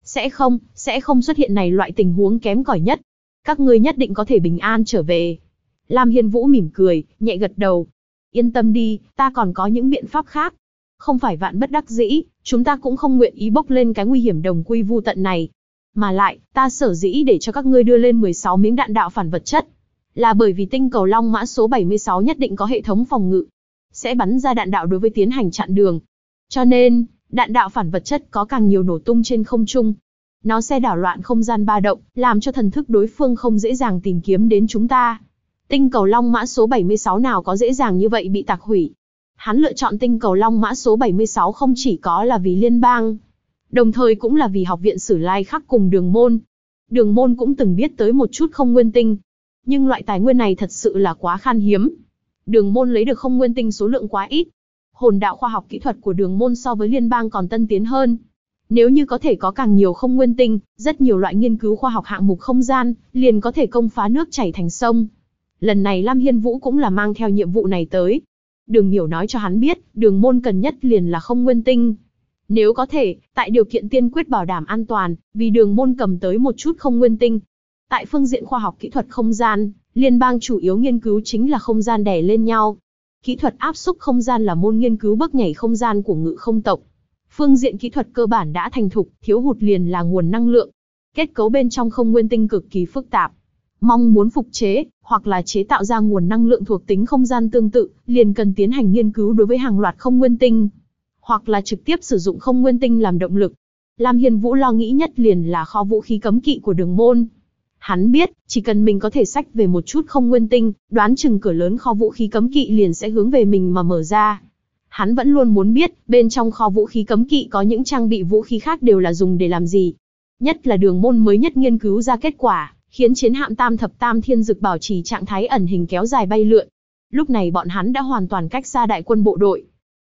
Sẽ không xuất hiện này loại tình huống kém cỏi nhất. Các ngươi nhất định có thể bình an trở về. Lam Hiên Vũ mỉm cười, nhẹ gật đầu. Yên tâm đi, ta còn có những biện pháp khác. Không phải vạn bất đắc dĩ, chúng ta cũng không nguyện ý bốc lên cái nguy hiểm đồng quy vu tận này. Mà lại, ta sở dĩ để cho các ngươi đưa lên 16 miếng đạn đạo phản vật chất, là bởi vì tinh cầu Long Mã số 76 nhất định có hệ thống phòng ngự, sẽ bắn ra đạn đạo đối với tiến hành chặn đường. Cho nên, đạn đạo phản vật chất có càng nhiều nổ tung trên không trung. Nó sẽ đảo loạn không gian ba động, làm cho thần thức đối phương không dễ dàng tìm kiếm đến chúng ta. Tinh cầu Long Mã số 76 nào có dễ dàng như vậy bị tạc hủy. Hắn lựa chọn tinh cầu Long Mã số 76 không chỉ có là vì liên bang, đồng thời cũng là vì học viện Sử Lai Khắc cùng Đường Môn. Đường Môn cũng từng biết tới một chút không nguyên tinh, nhưng loại tài nguyên này thật sự là quá khan hiếm. Đường Môn lấy được không nguyên tinh số lượng quá ít. Hồn đạo khoa học kỹ thuật của Đường Môn so với liên bang còn tân tiến hơn. Nếu như có thể có càng nhiều không nguyên tinh, rất nhiều loại nghiên cứu khoa học hạng mục không gian, liền có thể công phá nước chảy thành sông. Lần này Lam Hiên Vũ cũng là mang theo nhiệm vụ này tới. Đường Miểu nói cho hắn biết, Đường Môn cần nhất liền là không nguyên tinh. Nếu có thể, tại điều kiện tiên quyết bảo đảm an toàn, vì Đường Môn cầm tới một chút không nguyên tinh. Tại phương diện khoa học kỹ thuật không gian, liên bang chủ yếu nghiên cứu chính là không gian đè lên nhau. Kỹ thuật áp xúc không gian là môn nghiên cứu bước nhảy không gian của Ngự Không tộc. Phương diện kỹ thuật cơ bản đã thành thục, thiếu hụt liền là nguồn năng lượng. Kết cấu bên trong không nguyên tinh cực kỳ phức tạp. Mong muốn phục chế, hoặc là chế tạo ra nguồn năng lượng thuộc tính không gian tương tự, liền cần tiến hành nghiên cứu đối với hàng loạt không nguyên tinh. Hoặc là trực tiếp sử dụng không nguyên tinh làm động lực. Lam Hiên Vũ lo nghĩ nhất liền là kho vũ khí cấm kỵ của Đường Môn. Hắn biết, chỉ cần mình có thể xách về một chút không nguyên tinh, đoán chừng cửa lớn kho vũ khí cấm kỵ liền sẽ hướng về mình mà mở ra. Hắn vẫn luôn muốn biết, bên trong kho vũ khí cấm kỵ có những trang bị vũ khí khác đều là dùng để làm gì. Nhất là Đường Môn mới nhất nghiên cứu ra kết quả, khiến chiến hạm Tam Thập Tam Thiên Dực bảo trì trạng thái ẩn hình kéo dài bay lượn. Lúc này bọn hắn đã hoàn toàn cách xa đại quân bộ đội.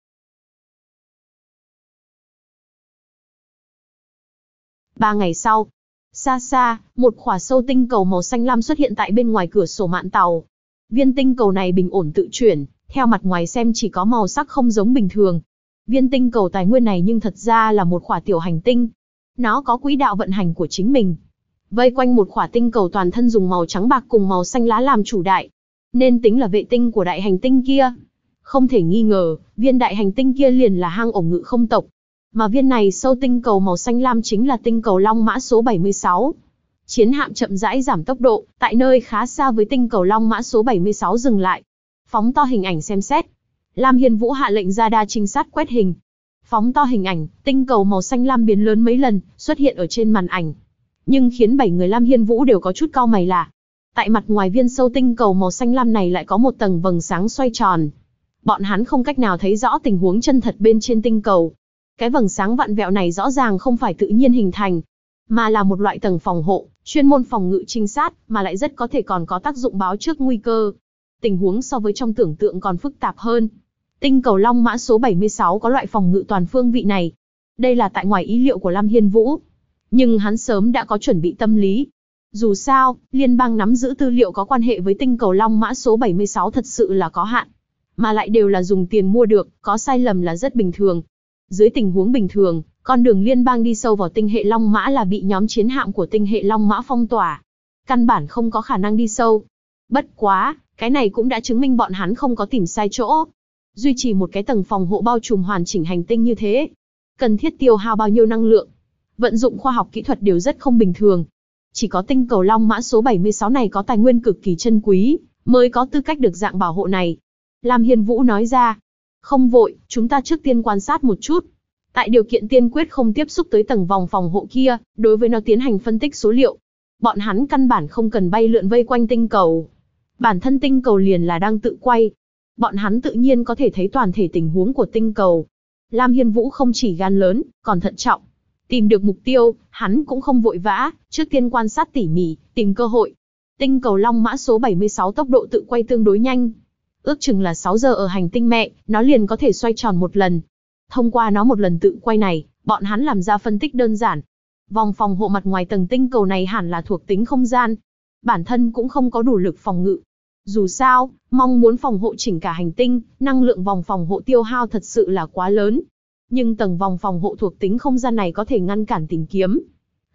3 ngày sau, xa xa, một khỏa sâu tinh cầu màu xanh lam xuất hiện tại bên ngoài cửa sổ mạn tàu. Viên tinh cầu này bình ổn tự chuyển, theo mặt ngoài xem chỉ có màu sắc không giống bình thường. Viên tinh cầu tài nguyên này nhưng thật ra là một khỏa tiểu hành tinh. Nó có quỹ đạo vận hành của chính mình. Vây quanh một khỏa tinh cầu toàn thân dùng màu trắng bạc cùng màu xanh lá làm chủ đại. Nên tính là vệ tinh của đại hành tinh kia. Không thể nghi ngờ, viên đại hành tinh kia liền là hang ổ Ngự Không tộc. Mà viên này sâu tinh cầu màu xanh lam chính là tinh cầu Long Mã số 76. Chiến hạm chậm rãi giảm tốc độ, tại nơi khá xa với tinh cầu Long Mã số 76 dừng lại. Phóng to hình ảnh xem xét. Lam Hiên Vũ hạ lệnh ra đa trinh sát quét hình. Phóng to hình ảnh, tinh cầu màu xanh lam biến lớn mấy lần, xuất hiện ở trên màn ảnh. Nhưng khiến 7 người Lam Hiên Vũ đều có chút cau mày là, tại mặt ngoài viên sâu tinh cầu màu xanh lam này lại có một tầng vầng sáng xoay tròn. Bọn hắn không cách nào thấy rõ tình huống chân thật bên trên tinh cầu. Cái vầng sáng vặn vẹo này rõ ràng không phải tự nhiên hình thành, mà là một loại tầng phòng hộ, chuyên môn phòng ngự trinh sát, mà lại rất có thể còn có tác dụng báo trước nguy cơ. Tình huống so với trong tưởng tượng còn phức tạp hơn. Tinh cầu Long Mã số 76 có loại phòng ngự toàn phương vị này. Đây là tại ngoài ý liệu của Lam Hiên Vũ. Nhưng hắn sớm đã có chuẩn bị tâm lý. Dù sao, liên bang nắm giữ tư liệu có quan hệ với tinh cầu Long Mã số 76 thật sự là có hạn. Mà lại đều là dùng tiền mua được, có sai lầm là rất bình thường. Dưới tình huống bình thường, con đường liên bang đi sâu vào tinh hệ Long Mã là bị nhóm chiến hạm của tinh hệ Long Mã phong tỏa. Căn bản không có khả năng đi sâu. Bất quá, cái này cũng đã chứng minh bọn hắn không có tìm sai chỗ. Duy trì một cái tầng phòng hộ bao trùm hoàn chỉnh hành tinh như thế, cần thiết tiêu hao bao nhiêu năng lượng. Vận dụng khoa học kỹ thuật đều rất không bình thường. Chỉ có tinh cầu Long Mã số 76 này có tài nguyên cực kỳ chân quý, mới có tư cách được dạng bảo hộ này. Lam Hiên Vũ nói ra, không vội, chúng ta trước tiên quan sát một chút. Tại điều kiện tiên quyết không tiếp xúc tới tầng vòng phòng hộ kia, đối với nó tiến hành phân tích số liệu. Bọn hắn căn bản không cần bay lượn vây quanh tinh cầu. Bản thân tinh cầu liền là đang tự quay. Bọn hắn tự nhiên có thể thấy toàn thể tình huống của tinh cầu. Lam Hiên Vũ không chỉ gan lớn, còn thận trọng. Tìm được mục tiêu, hắn cũng không vội vã, trước tiên quan sát tỉ mỉ, tìm cơ hội. Tinh cầu Long Mã số 76 tốc độ tự quay tương đối nhanh. Ước chừng là 6 giờ ở hành tinh mẹ, nó liền có thể xoay tròn một lần. Thông qua nó một lần tự quay này, bọn hắn làm ra phân tích đơn giản. Vòng phòng hộ mặt ngoài tầng tinh cầu này hẳn là thuộc tính không gian. Bản thân cũng không có đủ lực phòng ngự. Dù sao, mong muốn phòng hộ chỉnh cả hành tinh, năng lượng vòng phòng hộ tiêu hao thật sự là quá lớn. Nhưng tầng vòng phòng hộ thuộc tính không gian này có thể ngăn cản tìm kiếm.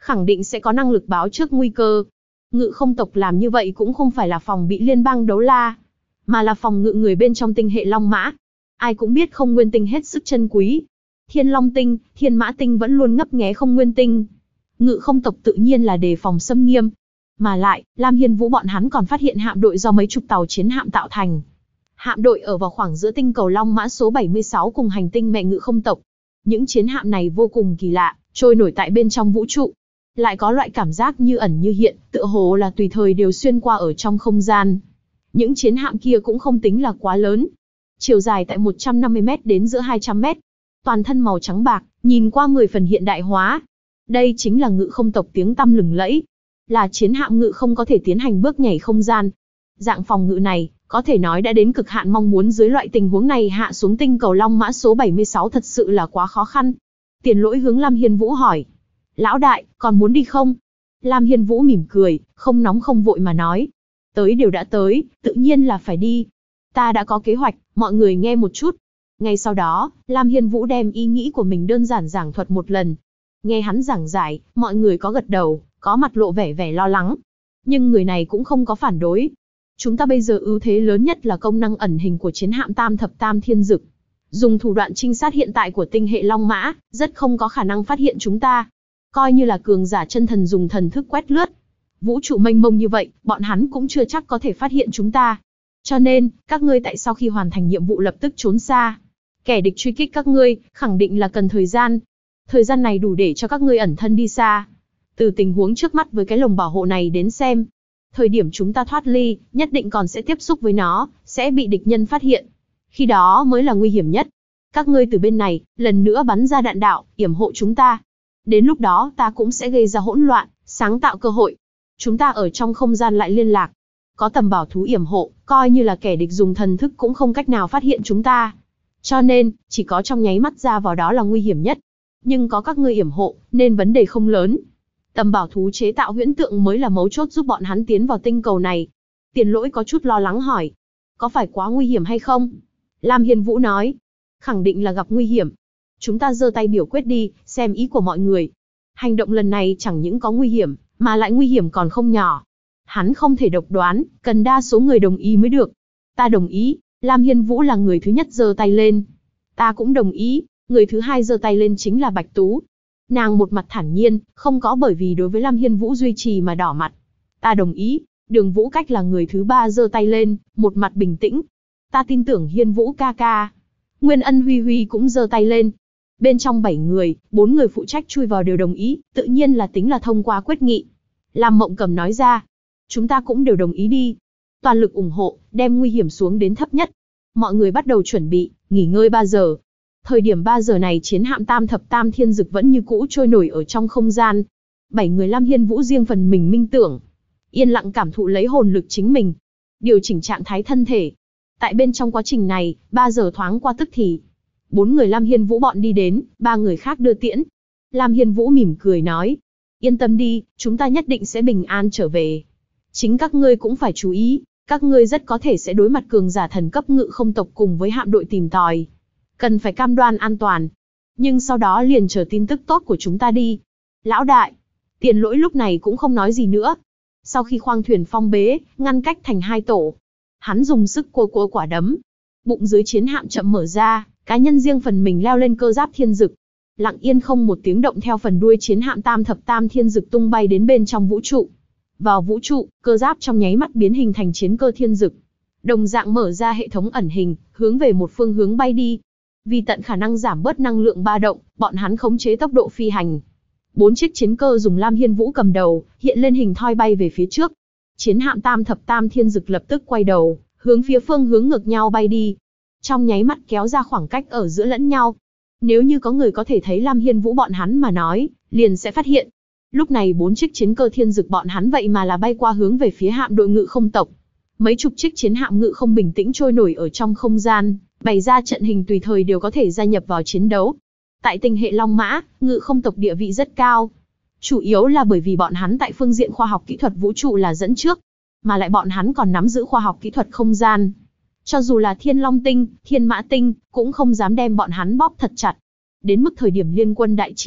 khẳng định sẽ có năng lực báo trước nguy cơ. Ngự không tộc làm như vậy cũng không phải là phòng bị liên bang Đấu La, mà là phòng ngự người bên trong tinh hệ Long Mã. Ai cũng biết không nguyên tinh hết sức chân quý. Thiên Long tinh, Thiên Mã tinh vẫn luôn ngấp nghé không nguyên tinh. Ngự không tộc tự nhiên là đề phòng xâm nghiêm. Mà lại, Lam Hiên Vũ bọn hắn còn phát hiện hạm đội do mấy chục tàu chiến hạm tạo thành. Hạm đội ở vào khoảng giữa tinh cầu Long Mã số 76 cùng hành tinh mẹ ngự không tộc. Những chiến hạm này vô cùng kỳ lạ, trôi nổi tại bên trong vũ trụ. Lại có loại cảm giác như ẩn như hiện, tựa hồ là tùy thời đều xuyên qua ở trong không gian. Những chiến hạm kia cũng không tính là quá lớn. Chiều dài tại 150 m đến giữa 200 m. Toàn thân màu trắng bạc, nhìn qua 10 phần hiện đại hóa. Đây chính là ngự không tộc tiếng tăm lừng lẫy. Là chiến hạm ngự không có thể tiến hành bước nhảy không gian. Dạng phòng ngự này, có thể nói đã đến cực hạn, mong muốn dưới loại tình huống này hạ xuống tinh cầu Long Mã số 76 thật sự là quá khó khăn. Tiền Lỗi hướng Lam Hiên Vũ hỏi. Lão đại, còn muốn đi không? Lam Hiên Vũ mỉm cười, không nóng không vội mà nói. Tới đều đã tới, tự nhiên là phải đi. Ta đã có kế hoạch, mọi người nghe một chút. Ngay sau đó, Lam Hiên Vũ đem ý nghĩ của mình đơn giản giảng thuật một lần. Nghe hắn giảng giải, mọi người có gật đầu, có mặt lộ vẻ lo lắng. Nhưng người này cũng không có phản đối. Chúng ta bây giờ ưu thế lớn nhất là công năng ẩn hình của chiến hạm Tam Thập Tam Thiên Dực. Dùng thủ đoạn trinh sát hiện tại của tinh hệ Long Mã, rất không có khả năng phát hiện chúng ta. Coi như là cường giả chân thần dùng thần thức quét lướt. Vũ trụ mênh mông như vậy, bọn hắn cũng chưa chắc có thể phát hiện chúng ta. Cho nên, các ngươi tại sau khi hoàn thành nhiệm vụ lập tức trốn xa. Kẻ địch truy kích các ngươi, khẳng định là cần thời gian. Thời gian này đủ để cho các ngươi ẩn thân đi xa. Từ tình huống trước mắt với cái lồng bảo hộ này đến xem, thời điểm chúng ta thoát ly, nhất định còn sẽ tiếp xúc với nó, sẽ bị địch nhân phát hiện. Khi đó mới là nguy hiểm nhất. Các ngươi từ bên này, lần nữa bắn ra đạn đạo, yểm hộ chúng ta. Đến lúc đó ta cũng sẽ gây ra hỗn loạn, sáng tạo cơ hội. Chúng ta ở trong không gian lại liên lạc. Có tầm bảo thú yểm hộ, coi như là kẻ địch dùng thần thức cũng không cách nào phát hiện chúng ta. Cho nên, chỉ có trong nháy mắt ra vào đó là nguy hiểm nhất. Nhưng có các ngươi yểm hộ, nên vấn đề không lớn. Tầm bảo thú chế tạo huyễn tượng mới là mấu chốt giúp bọn hắn tiến vào tinh cầu này. Tiền Lỗi có chút lo lắng hỏi. Có phải quá nguy hiểm hay không? Lam Hiên Vũ nói. Khẳng định là gặp nguy hiểm. Chúng ta giơ tay biểu quyết đi, xem ý của mọi người. Hành động lần này chẳng những có nguy hiểm, mà lại nguy hiểm còn không nhỏ. Hắn không thể độc đoán, cần đa số người đồng ý mới được. Ta đồng ý. Lam Hiên Vũ là người thứ nhất giơ tay lên. Ta cũng đồng ý. Người thứ hai giơ tay lên chính là Bạch Tú. Nàng một mặt thản nhiên, không có bởi vì đối với Lam Hiên Vũ duy trì mà đỏ mặt. Ta đồng ý. Đường Vũ Cách là người thứ ba giơ tay lên, một mặt bình tĩnh. Ta tin tưởng Hiên Vũ ca ca. Nguyên Ân Huy Huy cũng giơ tay lên. Bên trong 7 người, 4 người phụ trách chui vào đều đồng ý, tự nhiên là tính là thông qua quyết nghị. Lam Mộng Cầm nói ra. Chúng ta cũng đều đồng ý đi. Toàn lực ủng hộ, đem nguy hiểm xuống đến thấp nhất. Mọi người bắt đầu chuẩn bị, nghỉ ngơi 3 giờ. Thời điểm 3 giờ này chiến hạm Tam Thập Tam Thiên Dực vẫn như cũ trôi nổi ở trong không gian. 7 người Lam Hiên Vũ riêng phần mình minh tưởng. Yên lặng cảm thụ lấy hồn lực chính mình. Điều chỉnh trạng thái thân thể. Tại bên trong quá trình này, 3 giờ thoáng qua tức thì. 4 người Lam Hiên Vũ bọn đi đến, 3 người khác đưa tiễn. Lam Hiên Vũ mỉm cười nói. Yên tâm đi, chúng ta nhất định sẽ bình an trở về. Chính các ngươi cũng phải chú ý, các ngươi rất có thể sẽ đối mặt cường giả thần cấp ngự không tộc cùng với hạm đội tìm tòi. Cần phải cam đoan an toàn. Nhưng sau đó liền chờ tin tức tốt của chúng ta đi. Lão đại, Tiền Lỗi lúc này cũng không nói gì nữa. Sau khi khoang thuyền phong bế, ngăn cách thành 2 tổ. Hắn dùng sức cua quả đấm. Bụng dưới chiến hạm chậm mở ra, cá nhân riêng phần mình leo lên cơ giáp thiên dực. Lặng yên không một tiếng động theo phần đuôi chiến hạm Tam Thập Tam Thiên Dực tung bay đến bên trong vũ trụ. Vào vũ trụ, cơ giáp trong nháy mắt biến hình thành chiến cơ thiên dực. Đồng dạng mở ra hệ thống ẩn hình, hướng về một phương hướng bay đi. Vì tận khả năng giảm bớt năng lượng ba động, bọn hắn khống chế tốc độ phi hành. 4 chiếc chiến cơ dùng Lam Hiên Vũ cầm đầu, hiện lên hình thoi bay về phía trước. Chiến hạm Tam Thập Tam Thiên Dực lập tức quay đầu, hướng phía phương hướng ngược nhau bay đi. Trong nháy mắt kéo ra khoảng cách ở giữa lẫn nhau. Nếu như có người có thể thấy Lam Hiên Vũ bọn hắn mà nói, liền sẽ phát hiện. Lúc này 4 chiếc chiến cơ thiên dực bọn hắn vậy mà là bay qua hướng về phía hạm đội ngự không tộc. Mấy chục chiếc chiến hạm ngự không bình tĩnh trôi nổi ở trong không gian, bày ra trận hình tùy thời đều có thể gia nhập vào chiến đấu. Tại tinh hệ Long Mã, ngự không tộc địa vị rất cao. Chủ yếu là bởi vì bọn hắn tại phương diện khoa học kỹ thuật vũ trụ là dẫn trước, mà lại bọn hắn còn nắm giữ khoa học kỹ thuật không gian. Cho dù là Thiên Long tinh, Thiên Mã tinh, cũng không dám đem bọn hắn bóp thật chặt. Đến mức thời điểm liên quân đại chiến,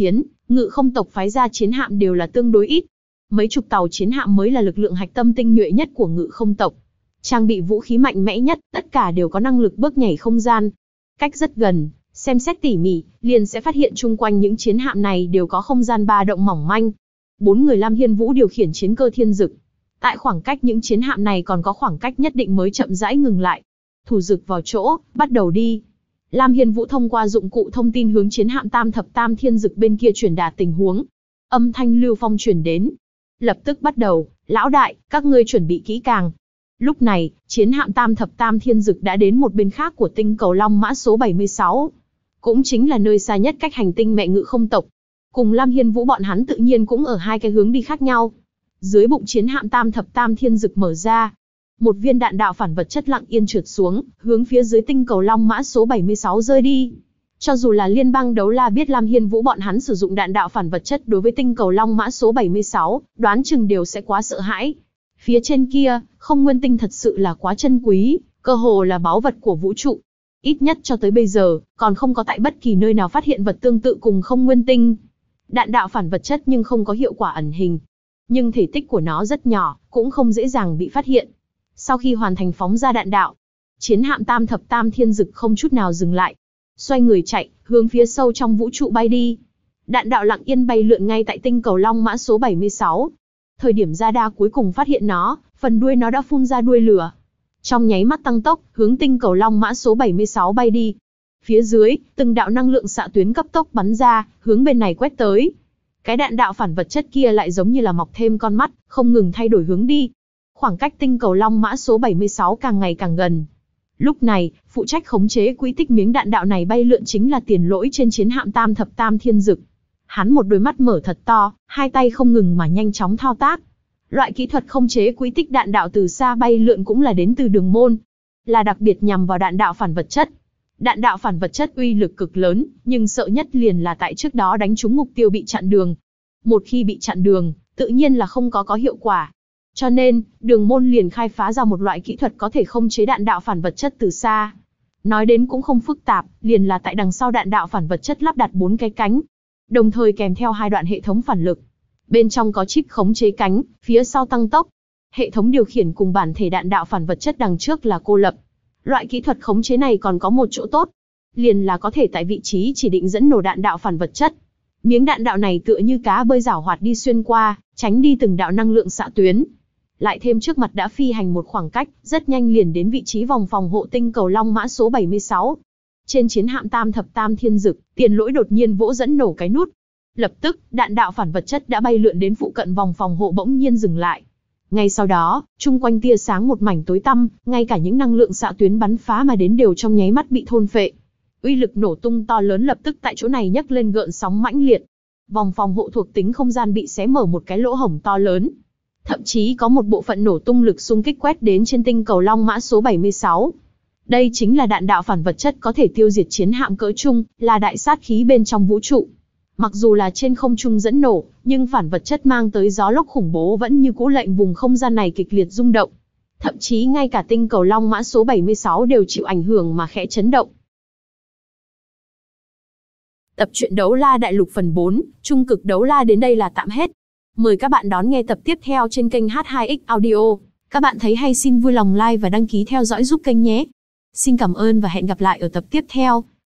Ngự không tộc phái ra chiến hạm đều là tương đối ít. Mấy chục tàu chiến hạm mới là lực lượng hạch tâm tinh nhuệ nhất của ngự không tộc. Trang bị vũ khí mạnh mẽ nhất, tất cả đều có năng lực bước nhảy không gian. Cách rất gần, xem xét tỉ mỉ, liền sẽ phát hiện chung quanh những chiến hạm này đều có không gian ba động mỏng manh. 4 người Lam Hiên Vũ điều khiển chiến cơ thiên dực. Tại khoảng cách những chiến hạm này còn có khoảng cách nhất định mới chậm rãi ngừng lại. Thủ dực vào chỗ, bắt đầu đi. Lam Hiên Vũ thông qua dụng cụ thông tin hướng chiến hạm Tam Thập Tam Thiên Dực bên kia truyền đạt tình huống. Âm thanh lưu phong truyền đến. Lập tức bắt đầu, lão đại, các ngươi chuẩn bị kỹ càng. Lúc này, chiến hạm Tam Thập Tam Thiên Dực đã đến một bên khác của tinh cầu Long Mã số 76. Cũng chính là nơi xa nhất cách hành tinh mẹ ngự không tộc. Cùng Lam Hiên Vũ bọn hắn tự nhiên cũng ở hai cái hướng đi khác nhau. Dưới bụng chiến hạm Tam Thập Tam Thiên Dực mở ra. Một viên đạn đạo phản vật chất lặng yên trượt xuống, hướng phía dưới tinh cầu Long Mã số 76 rơi đi. Cho dù là liên bang đấu la biết Lam Hiên Vũ bọn hắn sử dụng đạn đạo phản vật chất đối với tinh cầu Long Mã số 76, đoán chừng đều sẽ quá sợ hãi. Phía trên kia, không nguyên tinh thật sự là quá chân quý, cơ hồ là báu vật của vũ trụ. Ít nhất cho tới bây giờ, còn không có tại bất kỳ nơi nào phát hiện vật tương tự cùng không nguyên tinh. Đạn đạo phản vật chất nhưng không có hiệu quả ẩn hình. Nhưng thể tích của nó rất nhỏ, cũng không dễ dàng bị phát hiện. Sau khi hoàn thành phóng ra đạn đạo, chiến hạm Tam Thập Tam Thiên Dực không chút nào dừng lại. Xoay người chạy, hướng phía sâu trong vũ trụ bay đi. Đạn đạo lặng yên bay lượn ngay tại tinh cầu Long Mã số 76. Thời điểm radar cuối cùng phát hiện nó, phần đuôi nó đã phun ra đuôi lửa. Trong nháy mắt tăng tốc, hướng tinh cầu Long Mã số 76 bay đi. Phía dưới, từng đạo năng lượng xạ tuyến cấp tốc bắn ra, hướng bên này quét tới. Cái đạn đạo phản vật chất kia lại giống như là mọc thêm con mắt, không ngừng thay đổi hướng đi. Khoảng cách tinh cầu Long Mã số 76 càng ngày càng gần. Lúc này, phụ trách khống chế quỹ tích miếng đạn đạo này bay lượn chính là Tiền Lỗi trên chiến hạm Tam Thập Tam Thiên Dực. Hắn một đôi mắt mở thật to, hai tay không ngừng mà nhanh chóng thao tác. Loại kỹ thuật khống chế quỹ tích đạn đạo từ xa bay lượn cũng là đến từ Đường Môn, là đặc biệt nhằm vào đạn đạo phản vật chất. Đạn đạo phản vật chất uy lực cực lớn, nhưng sợ nhất liền là tại trước đó đánh trúng mục tiêu bị chặn đường. Một khi bị chặn đường, tự nhiên là không có hiệu quả. Cho nên, Đường Môn liền khai phá ra một loại kỹ thuật có thể khống chế đạn đạo phản vật chất từ xa. Nói đến cũng không phức tạp, liền là tại đằng sau đạn đạo phản vật chất lắp đặt 4 cái cánh, đồng thời kèm theo 2 đoạn hệ thống phản lực. Bên trong có chip khống chế cánh, phía sau tăng tốc. Hệ thống điều khiển cùng bản thể đạn đạo phản vật chất đằng trước là cô lập. Loại kỹ thuật khống chế này còn có một chỗ tốt, liền là có thể tại vị trí chỉ định dẫn nổ đạn đạo phản vật chất. Miếng đạn đạo này tựa như cá bơi giảo hoạt đi xuyên qua, tránh đi từng đạo năng lượng xạ tuyến. Lại thêm trước mặt đã phi hành một khoảng cách, rất nhanh liền đến vị trí vòng phòng hộ tinh cầu Long Mã số 76. Trên chiến hạm Tam Thập Tam Thiên Dực, Tiền Lỗi đột nhiên vỗ dẫn nổ cái nút. Lập tức, đạn đạo phản vật chất đã bay lượn đến phụ cận vòng phòng hộ bỗng nhiên dừng lại. Ngay sau đó, chung quanh tia sáng một mảnh tối tăm, ngay cả những năng lượng xạ tuyến bắn phá mà đến đều trong nháy mắt bị thôn phệ. Uy lực nổ tung to lớn lập tức tại chỗ này nhấc lên gợn sóng mãnh liệt. Vòng phòng hộ thuộc tính không gian bị xé mở một cái lỗ hổng to lớn. Thậm chí có một bộ phận nổ tung lực xung kích quét đến trên tinh cầu Long Mã số 76. Đây chính là đạn đạo phản vật chất có thể tiêu diệt chiến hạm cỡ trung, là đại sát khí bên trong vũ trụ. Mặc dù là trên không trung dẫn nổ, nhưng phản vật chất mang tới gió lốc khủng bố vẫn như cũ lệnh vùng không gian này kịch liệt rung động. Thậm chí ngay cả tinh cầu Long Mã số 76 đều chịu ảnh hưởng mà khẽ chấn động. Tập truyện Đấu La Đại Lục phần 4, Trung cực Đấu La đến đây là tạm hết. Mời các bạn đón nghe tập tiếp theo trên kênh H2X Audio. Các bạn thấy hay xin vui lòng like và đăng ký theo dõi giúp kênh nhé. Xin cảm ơn và hẹn gặp lại ở tập tiếp theo.